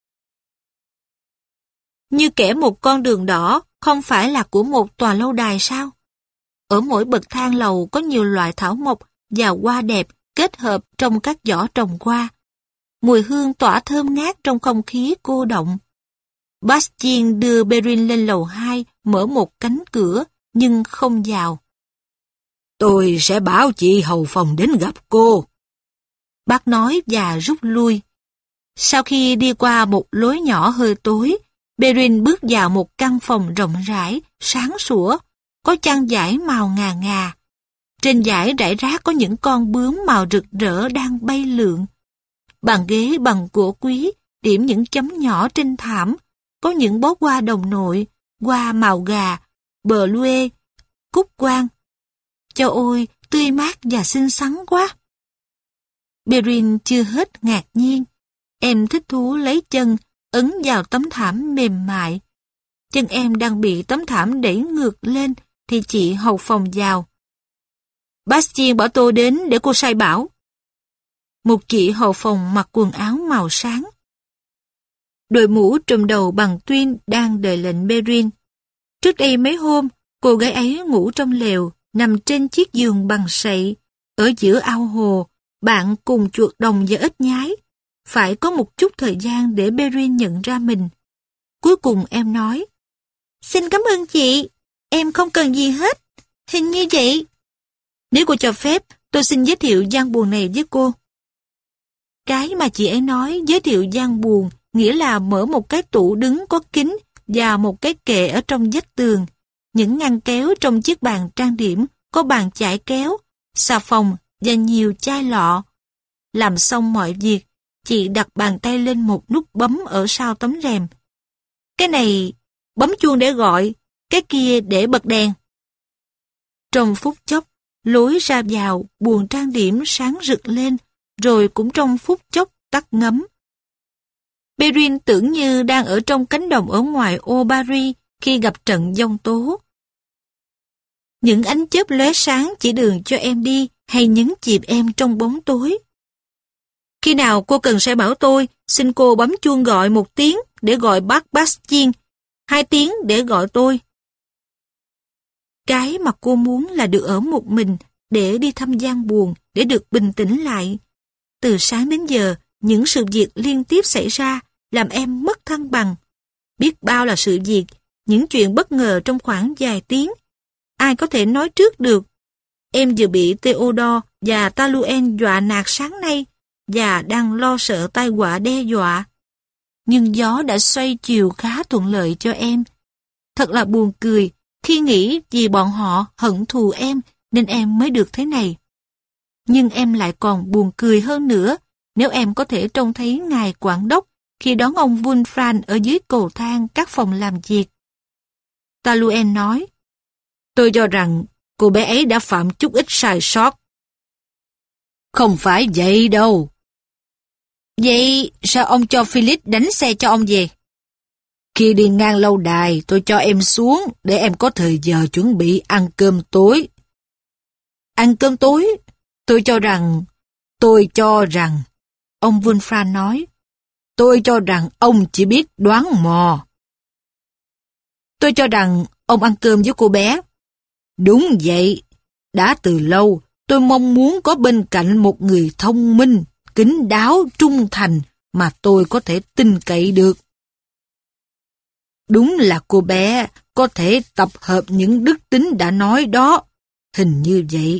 Như kẻ một con đường đỏ không phải là của một tòa lâu đài sao? Ở mỗi bậc thang lầu có nhiều loại thảo mộc và hoa đẹp kết hợp trong các giỏ trồng hoa. Mùi hương tỏa thơm ngát trong không khí cô động. Bastien đưa Perrin lên lầu hai, mở một cánh cửa, nhưng không vào. Tôi sẽ bảo chị hầu phòng đến gặp cô. Bác nói và rút lui. Sau khi đi qua một lối nhỏ hơi tối, Perrin bước vào một căn phòng rộng rãi, sáng sủa, có chăn dải màu ngà ngà. Trên dải rải rác có những con bướm màu rực rỡ đang bay lượn. Bàn ghế bằng gỗ quý, điểm những chấm nhỏ trên thảm, có những bó hoa đồng nội, hoa màu gà, bờ luê, cúc quang. Cho ôi, tươi mát và xinh xắn quá. Perrin chưa hết ngạc nhiên. Em thích thú lấy chân, ấn vào tấm thảm mềm mại. Chân em đang bị tấm thảm đẩy ngược lên, thì chị hầu phòng vào. Bastien bảo tôi đến để cô sai bảo. Một chị hầu phòng mặc quần áo màu sáng. Đội mũ trùm đầu bằng tuyên đang đợi lệnh Perrin. Trước đây mấy hôm, cô gái ấy ngủ trong lều, nằm trên chiếc giường bằng sậy. Ở giữa ao hồ, bạn cùng chuột đồng và ếch nhái. Phải có một chút thời gian để Perrin nhận ra mình. Cuối cùng em nói, xin cảm ơn chị, em không cần gì hết, hình như vậy. Nếu cô cho phép, tôi xin giới thiệu gian buồng này với cô. Cái mà chị ấy nói giới thiệu gian buồng nghĩa là mở một cái tủ đứng có kính và một cái kệ ở trong vách tường. Những ngăn kéo trong chiếc bàn trang điểm có bàn chải kéo, xà phòng và nhiều chai lọ. Làm xong mọi việc, chị đặt bàn tay lên một nút bấm ở sau tấm rèm. Cái này bấm chuông để gọi, cái kia để bật đèn. Trong phút chốc, lối ra vào buồng trang điểm sáng rực lên, rồi cũng trong phút chốc tắt ngấm. Perrin tưởng như đang ở trong cánh đồng ở ngoài ô Paris khi gặp trận giông tố. Những ánh chớp lóe sáng chỉ đường cho em đi hay nhấn chìm em trong bóng tối. Khi nào cô cần sẽ bảo tôi, xin cô bấm chuông gọi một tiếng để gọi bác Bastien, hai tiếng để gọi tôi. Cái mà cô muốn là được ở một mình để đi thăm gian buồn, để được bình tĩnh lại. Từ sáng đến giờ, những sự việc liên tiếp xảy ra làm em mất thăng bằng. Biết bao là sự việc, những chuyện bất ngờ trong khoảng vài tiếng. Ai có thể nói trước được. Em vừa bị Theodore và Taluen dọa nạt sáng nay và đang lo sợ tai họa đe dọa. Nhưng gió đã xoay chiều khá thuận lợi cho em. Thật là buồn cười khi nghĩ vì bọn họ hận thù em nên em mới được thế này. Nhưng em lại còn buồn cười hơn nữa nếu em có thể trông thấy ngài quản đốc khi đón ông Wulfran ở dưới cầu thang các phòng làm việc. Taluen nói, tôi cho rằng cô bé ấy đã phạm chút ít sai sót. Không phải vậy đâu. Vậy sao ông cho Philip đánh xe cho ông về? Khi đi ngang lâu đài, tôi cho em xuống để em có thời giờ chuẩn bị ăn cơm tối. Ăn cơm tối? Tôi cho rằng... Tôi cho rằng... Ông Wolfram nói. Tôi cho rằng ông chỉ biết đoán mò. Tôi cho rằng ông ăn cơm với cô bé. Đúng vậy. Đã từ lâu, tôi mong muốn có bên cạnh một người thông minh, kín đáo, trung thành mà tôi có thể tin cậy được. Đúng là cô bé có thể tập hợp những đức tính đã nói đó. Hình như vậy.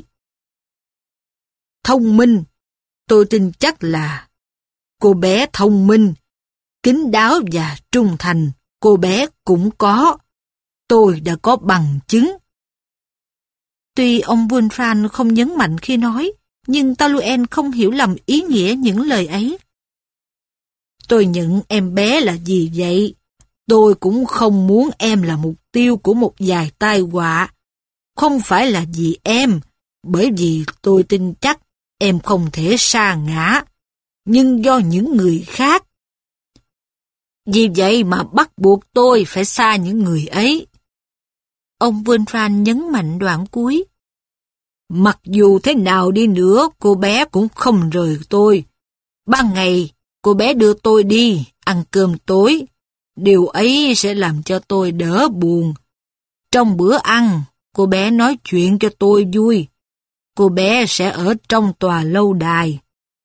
Thông minh. Tôi tin chắc là cô bé thông minh, kín đáo và trung thành. Cô bé cũng có. Tôi đã có bằng chứng. Tuy ông Wolfram không nhấn mạnh khi nói, nhưng Taluen không hiểu lầm ý nghĩa những lời ấy. Tôi nhận em bé là gì vậy? Tôi cũng không muốn em là mục tiêu của một vài tai họa. Không phải là vì em, bởi vì tôi tin chắc em không thể sa ngã, nhưng do những người khác. Vì vậy mà bắt buộc tôi phải xa những người ấy. Ông Wolfram nhấn mạnh đoạn cuối. Mặc dù thế nào đi nữa, cô bé cũng không rời tôi. Ban ngày, cô bé đưa tôi đi, ăn cơm tối. Điều ấy sẽ làm cho tôi đỡ buồn. Trong bữa ăn, cô bé nói chuyện cho tôi vui. Cô bé sẽ ở trong tòa lâu đài.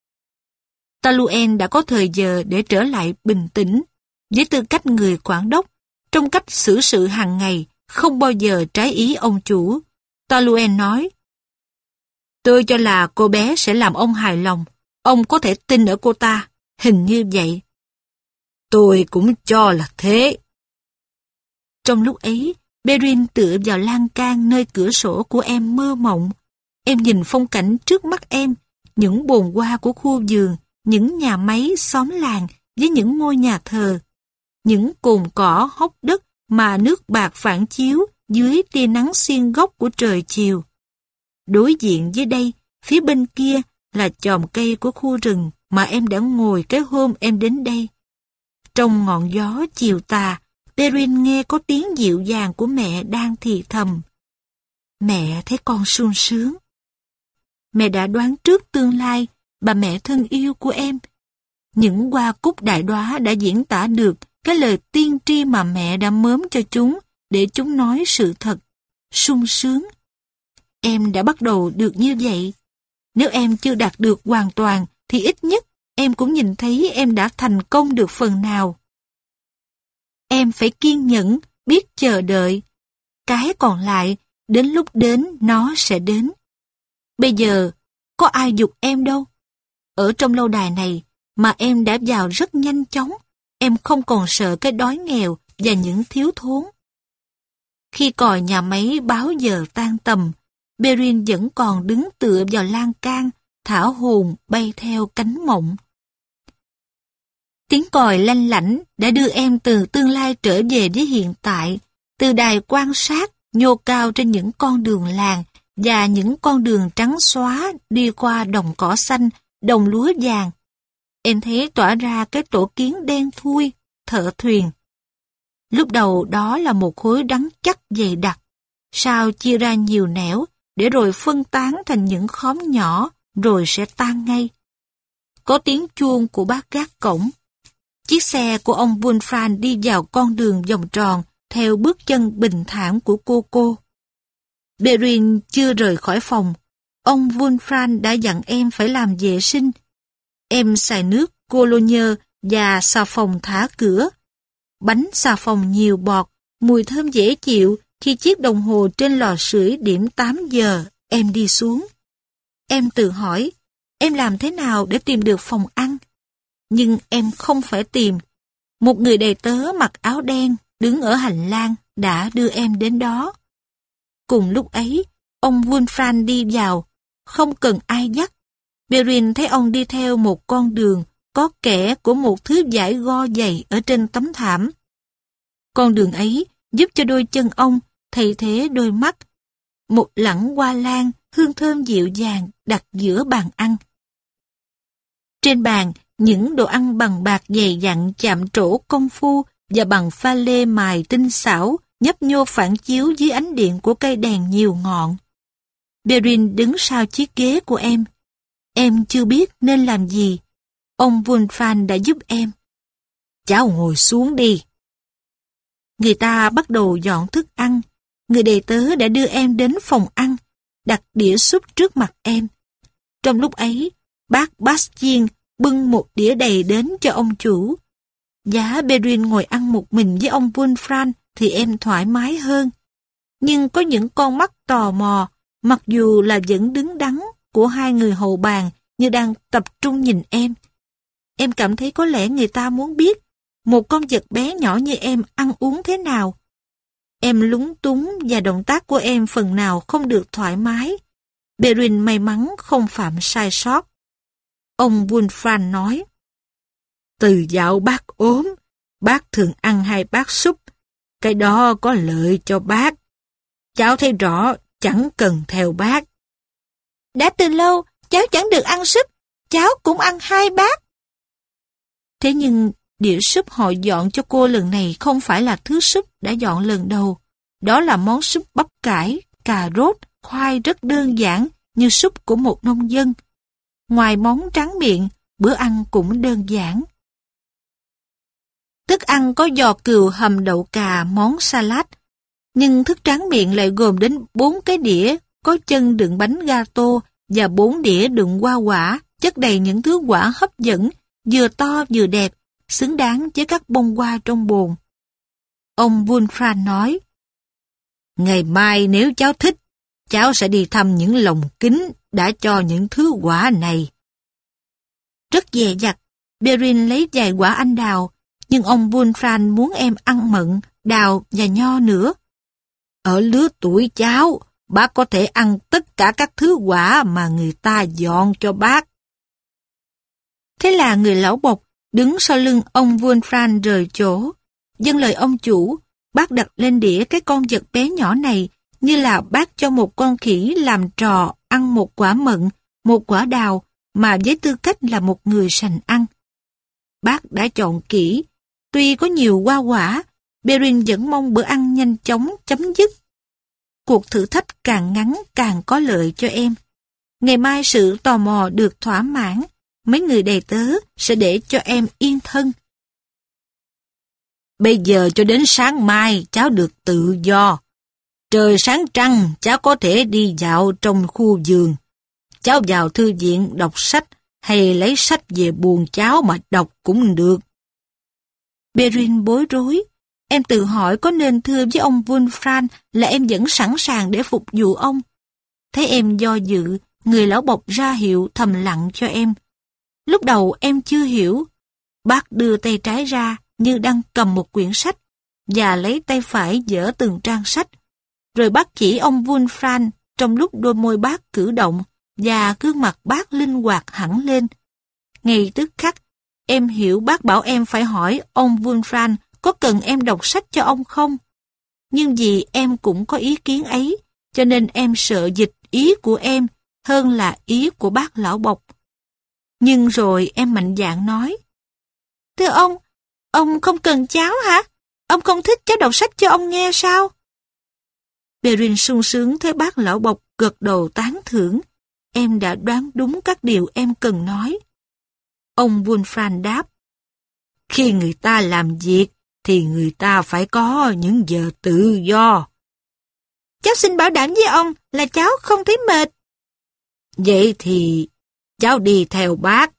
Taluen đã có thời giờ để trở lại bình tĩnh. Với tư cách người quản đốc, trong cách xử sự hàng ngày, không bao giờ trái ý ông chủ. Taluen nói, tôi cho là cô bé sẽ làm ông hài lòng. Ông có thể tin ở cô ta. Hình như vậy. Tôi cũng cho là thế. Trong lúc ấy, Perrin tựa vào lan can nơi cửa sổ của em mơ mộng. Em nhìn phong cảnh trước mắt em, những bồn hoa của khu vườn, những nhà máy, xóm làng với những ngôi nhà thờ, những cồn cỏ hốc đất mà nước bạc phản chiếu dưới tia nắng xiên góc của trời chiều. Đối diện với đây, phía bên kia là chòm cây của khu rừng mà em đã ngồi cái hôm em đến đây. Trong ngọn gió chiều tà, Perrin nghe có tiếng dịu dàng của mẹ đang thì thầm. Mẹ thấy con sung sướng. Mẹ đã đoán trước tương lai, bà mẹ thân yêu của em. Những hoa cúc đại đóa đã diễn tả được cái lời tiên tri mà mẹ đã mớm cho chúng để chúng nói sự thật, sung sướng. Em đã bắt đầu được như vậy. Nếu em chưa đạt được hoàn toàn thì ít nhất em cũng nhìn thấy em đã thành công được phần nào. Em phải kiên nhẫn, biết chờ đợi. Cái còn lại, đến lúc đến nó sẽ đến. Bây giờ, có ai giục em đâu. Ở trong lâu đài này mà em đã vào rất nhanh chóng, em không còn sợ cái đói nghèo và những thiếu thốn. Khi còi nhà máy báo giờ tan tầm, Perrin vẫn còn đứng tựa vào lan can, thả hồn bay theo cánh mộng. Tiếng còi lanh lảnh đã đưa em từ tương lai trở về với hiện tại, từ đài quan sát nhô cao trên những con đường làng và những con đường trắng xóa đi qua đồng cỏ xanh, đồng lúa vàng. Em thấy tỏa ra cái tổ kiến đen thui, thợ thuyền. Lúc đầu đó là một khối đắng chắc dày đặc, sau chia ra nhiều nẻo để rồi phân tán thành những khóm nhỏ rồi sẽ tan ngay. Có tiếng chuông của bác gác cổng. Chiếc xe của ông Wolfram đi vào con đường vòng tròn theo bước chân bình thản của cô cô. Perrin chưa rời khỏi phòng. Ông Wolfram đã dặn em phải làm vệ sinh. Em xài nước cologne và xà phòng thả cửa. Bánh xà phòng nhiều bọt, mùi thơm dễ chịu khi chiếc đồng hồ trên lò sưởi điểm tám giờ em đi xuống. Em tự hỏi, em làm thế nào để tìm được phòng ăn? Nhưng em không phải tìm. Một người đầy tớ mặc áo đen đứng ở hành lang đã đưa em đến đó. Cùng lúc ấy, ông Wolfram đi vào, không cần ai dắt. Perrin thấy ông đi theo một con đường có kẽ của một thứ vải go dày ở trên tấm thảm. Con đường ấy giúp cho đôi chân ông thay thế đôi mắt. Một lẵng hoa lan hương thơm dịu dàng đặt giữa bàn ăn. Trên bàn, Những đồ ăn bằng bạc dày dặn chạm trổ công phu và bằng pha lê mài tinh xảo, nhấp nhô phản chiếu dưới ánh điện của cây đèn nhiều ngọn. Perrin đứng sau chiếc ghế của em. Em chưa biết nên làm gì. Ông Wulfran đã giúp em. Cháu ngồi xuống đi. Người ta bắt đầu dọn thức ăn. Người đầy tớ đã đưa em đến phòng ăn, đặt đĩa súp trước mặt em. Trong lúc ấy, bác Bastien bưng một đĩa đầy đến cho ông chủ. Giá Perrin ngồi ăn một mình với ông Wulfran thì em thoải mái hơn. Nhưng có những con mắt tò mò, mặc dù là vẫn đứng đắn, của hai người hầu bàn như đang tập trung nhìn em. Em cảm thấy có lẽ người ta muốn biết một con vật bé nhỏ như em ăn uống thế nào. Em lúng túng và động tác của em phần nào không được thoải mái. Perrin may mắn không phạm sai sót. Ông Wulfran nói, từ dạo bác ốm, bác thường ăn hai bát súp. Cái đó có lợi cho bác. Cháu thấy rõ chẳng cần theo bác. Đã từ lâu, cháu chẳng được ăn súp. Cháu cũng ăn hai bát. Thế nhưng đĩa súp họ dọn cho cô lần này không phải là thứ súp đã dọn lần đầu. Đó là món súp bắp cải, cà rốt, khoai rất đơn giản như súp của một nông dân. Ngoài món tráng miệng, bữa ăn cũng đơn giản. Thức ăn có giò cừu hầm đậu cà, món salad. Nhưng thức tráng miệng lại gồm đến bốn cái đĩa có chân đựng bánh gato và bốn đĩa đựng hoa quả, chất đầy những thứ quả hấp dẫn, vừa to vừa đẹp, xứng đáng với các bông hoa trong bồn. Ông Wulfran nói, ngày mai nếu cháu thích, cháu sẽ đi thăm những lồng kính đã cho những thứ quả này. Rất dè dặt, Perrin lấy vài quả anh đào, nhưng ông Wulfran muốn em ăn mận, đào và nho nữa. Ở lứa tuổi cháu, bác có thể ăn tất cả các thứ quả mà người ta dọn cho bác. Thế là người lão bộc đứng sau lưng ông Wulfran rời chỗ. Dâng lời ông chủ, bác đặt lên đĩa cái con vật bé nhỏ này như là bác cho một con khỉ làm trò ăn một quả mận, một quả đào mà với tư cách là một người sành ăn. Bác đã chọn kỹ, tuy có nhiều hoa quả, Perrin vẫn mong bữa ăn nhanh chóng chấm dứt. Cuộc thử thách càng ngắn càng có lợi cho em. Ngày mai sự tò mò được thỏa mãn, mấy người đầy tớ sẽ để cho em yên thân. Bây giờ cho đến sáng mai cháu được tự do. Trời sáng trăng cháu có thể đi dạo trong khu vườn. Cháu vào thư viện đọc sách hay lấy sách về buồng cháu mà đọc cũng được. Perrin bối rối. Em tự hỏi có nên thưa với ông Wulfran là em vẫn sẵn sàng để phục vụ ông. Thấy em do dự, người lão bộc ra hiệu thầm lặng cho em. Lúc đầu em chưa hiểu. Bác đưa tay trái ra như đang cầm một quyển sách và lấy tay phải dỡ từng trang sách. Rồi bác chỉ ông Wulfran trong lúc đôi môi bác cử động và gương mặt bác linh hoạt hẳn lên. Ngay tức khắc, em hiểu bác bảo em phải hỏi ông Wulfran có cần em đọc sách cho ông không? Nhưng vì em cũng có ý kiến ấy, cho nên em sợ dịch ý của em hơn là ý của bác lão bộc. Nhưng rồi em mạnh dạn nói, thưa ông, ông không cần cháu hả? Ông không thích cháu đọc sách cho ông nghe sao? Perrin sung sướng thấy bác lão bộc gật đầu tán thưởng. Em đã đoán đúng các điều em cần nói. Ông Wulfran đáp, khi người ta làm việc, thì người ta phải có những giờ tự do. Cháu xin bảo đảm với ông là cháu không thấy mệt. Vậy thì cháu đi theo bác.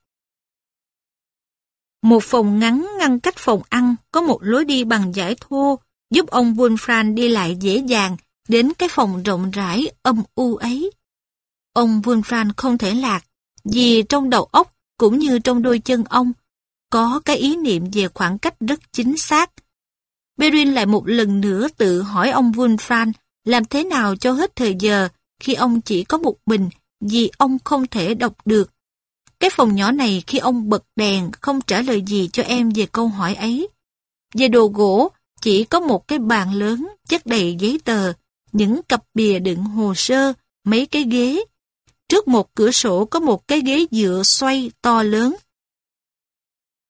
Một phòng ngắn ngăn cách phòng ăn có một lối đi bằng vải thô giúp ông Wulfran đi lại dễ dàng đến cái phòng rộng rãi âm u ấy. Ông Wulfran không thể lạc vì trong đầu óc cũng như trong đôi chân ông có cái ý niệm về khoảng cách rất chính xác. Perrin lại một lần nữa tự hỏi ông Wulfran làm thế nào cho hết thời giờ khi ông chỉ có một mình vì ông không thể đọc được. Cái phòng nhỏ này khi ông bật đèn không trả lời gì cho em về câu hỏi ấy. Về đồ gỗ, chỉ có một cái bàn lớn chất đầy giấy tờ, những cặp bìa đựng hồ sơ, mấy cái ghế. Trước một cửa sổ có một cái ghế dựa xoay to lớn.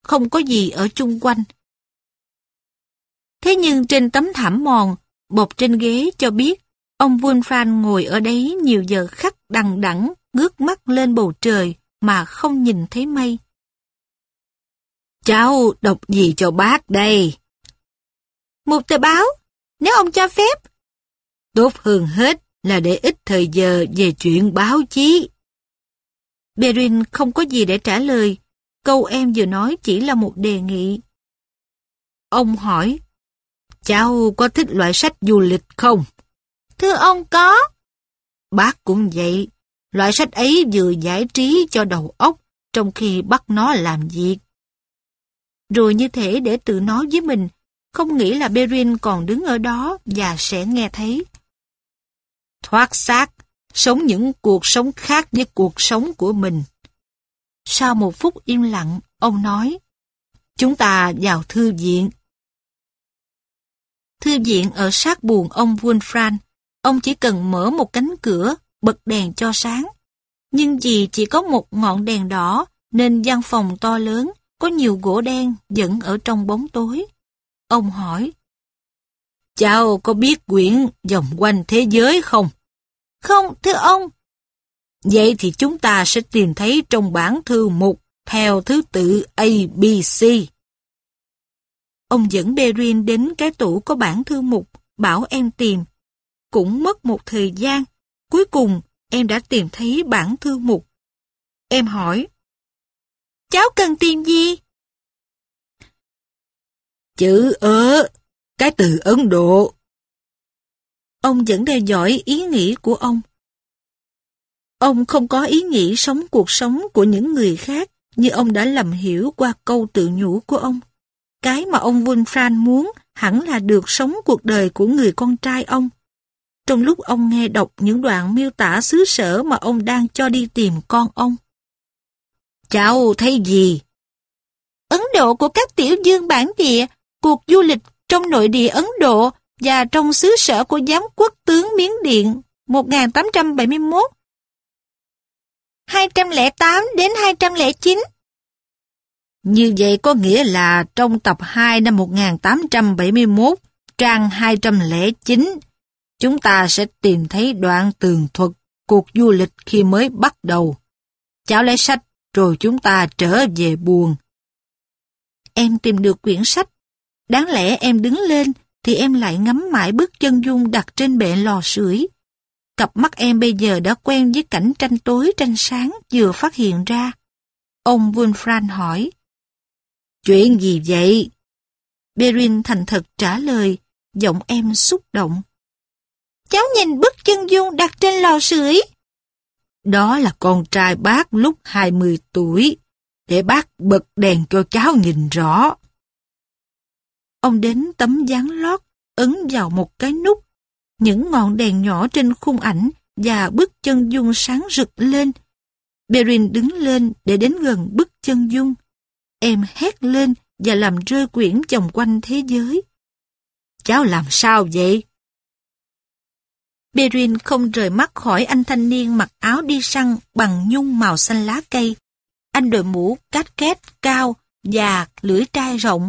không có gì ở chung quanh. Thế nhưng trên tấm thảm mòn, bọc trên ghế cho biết, ông Wolfram ngồi ở đấy nhiều giờ khắc đằng đẵng, ngước mắt lên bầu trời mà không nhìn thấy mây. Cháu đọc gì cho bác đây? Một tờ báo, nếu ông cho phép. Tốt hơn hết là để ít thời giờ về chuyện báo chí. Perrin không có gì để trả lời. Câu em vừa nói chỉ là một đề nghị. Ông hỏi, cháu có thích loại sách du lịch không? Thưa ông, có. Bác cũng vậy. Loại sách ấy vừa giải trí cho đầu óc, trong khi bắt nó làm việc. Rồi như thể để tự nói với mình, không nghĩ là Perrin còn đứng ở đó và sẽ nghe thấy. Thoát xác, sống những cuộc sống khác với cuộc sống của mình. Sau một phút im lặng, ông nói, chúng ta vào thư viện. Thư viện ở sát buồng ông Wolfram. Ông chỉ cần mở một cánh cửa, bật đèn cho sáng. Nhưng vì chỉ có một ngọn đèn đỏ, nên gian phòng to lớn, có nhiều gỗ đen vẫn ở trong bóng tối. Ông hỏi, cháu có biết quyển Vòng quanh thế giới không? Không, thưa ông. Vậy thì chúng ta sẽ tìm thấy trong bản thư mục theo thứ tự A B C. Ông dẫn Perrin đến cái tủ có bản thư mục, bảo em tìm. Cũng mất một thời gian, cuối cùng em đã tìm thấy bản thư mục. Em hỏi, cháu cần tìm gì? Chữ ớ, cái từ Ấn Độ. Ông vẫn theo dõi ý nghĩ của ông. Ông không có ý nghĩ sống cuộc sống của những người khác như ông đã lầm hiểu qua câu tự nhủ của ông. Cái mà ông Wolfram muốn hẳn là được sống cuộc đời của người con trai ông. Trong lúc ông nghe đọc những đoạn miêu tả xứ sở mà ông đang cho đi tìm con ông. Cháu thấy gì? Ấn Độ của các tiểu dương bản địa, cuộc du lịch trong nội địa Ấn Độ và trong xứ sở của giám quốc tướng Miến Điện một nghìn tám trăm bảy mươi mốt. hai trăm lẻ tám đến hai trăm lẻ chín. Như vậy có nghĩa là trong tập hai năm một nghìn tám trăm bảy mươi mốt, trang hai trăm lẻ chín, chúng ta sẽ tìm thấy đoạn tường thuật cuộc du lịch khi mới bắt đầu. Cháu lấy sách rồi chúng ta trở về buồng. Em tìm được quyển sách. Đáng lẽ em đứng lên thì em lại ngắm mãi bức chân dung đặt trên bệ lò sưởi. Cặp mắt em bây giờ đã quen với cảnh tranh tối tranh sáng vừa phát hiện ra. Ông Wolfram hỏi, chuyện gì vậy? Perrin thành thật trả lời, giọng em xúc động. Cháu nhìn bức chân dung đặt trên lò sưởi. Đó là con trai bác lúc hai mươi tuổi. Để bác bật đèn cho cháu nhìn rõ. Ông đến tấm dán lót, ấn vào một cái nút. Những ngọn đèn nhỏ trên khung ảnh và bức chân dung sáng rực lên. Perrin đứng lên để đến gần bức chân dung. Em hét lên và làm rơi quyển Vòng quanh thế giới. Cháu làm sao vậy? Perrin không rời mắt khỏi anh thanh niên mặc áo đi săn bằng nhung màu xanh lá cây. Anh đội mũ cát két cao và lưỡi trai rộng.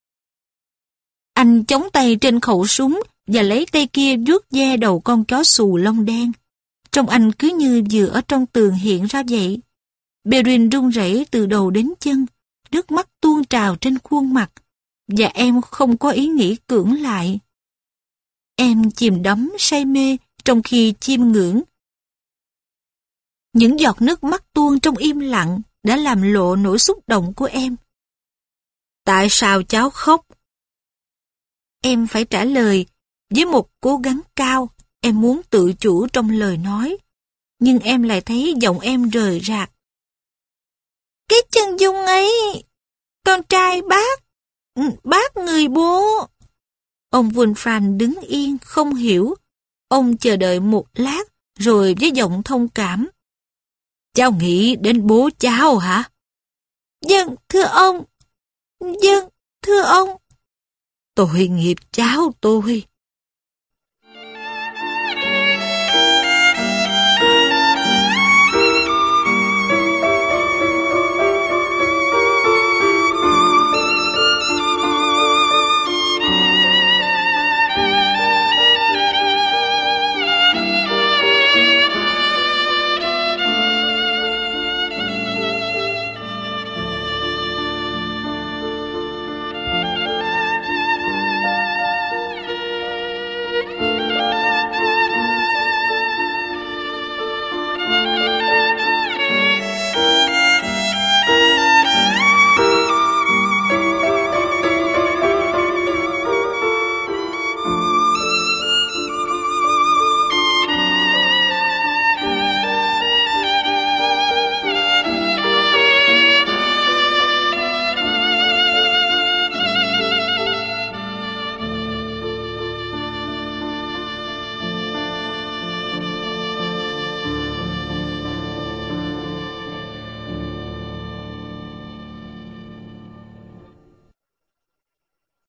Anh chống tay trên khẩu súng và lấy tay kia vuốt ve đầu con chó xù lông đen. Trông anh cứ như vừa ở trong tường hiện ra vậy. Perrin run rẩy từ đầu đến chân, nước mắt tuôn trào trên khuôn mặt, và em không có ý nghĩ cưỡng lại. Em chìm đắm say mê trong khi chiêm ngưỡng. Những giọt nước mắt tuôn trong im lặng đã làm lộ nỗi xúc động của em. Tại sao cháu khóc? Em phải trả lời với một cố gắng cao. Em muốn tự chủ trong lời nói, nhưng em lại thấy giọng em rời rạc. Cái chân dung ấy, con trai bác, bác người bố. Ông Wolfram đứng yên không hiểu. Ông chờ đợi một lát rồi với giọng thông cảm. Cháu nghĩ đến bố cháu hả? Vâng, thưa ông. Vâng, thưa ông. Tội nghiệp cháu tôi.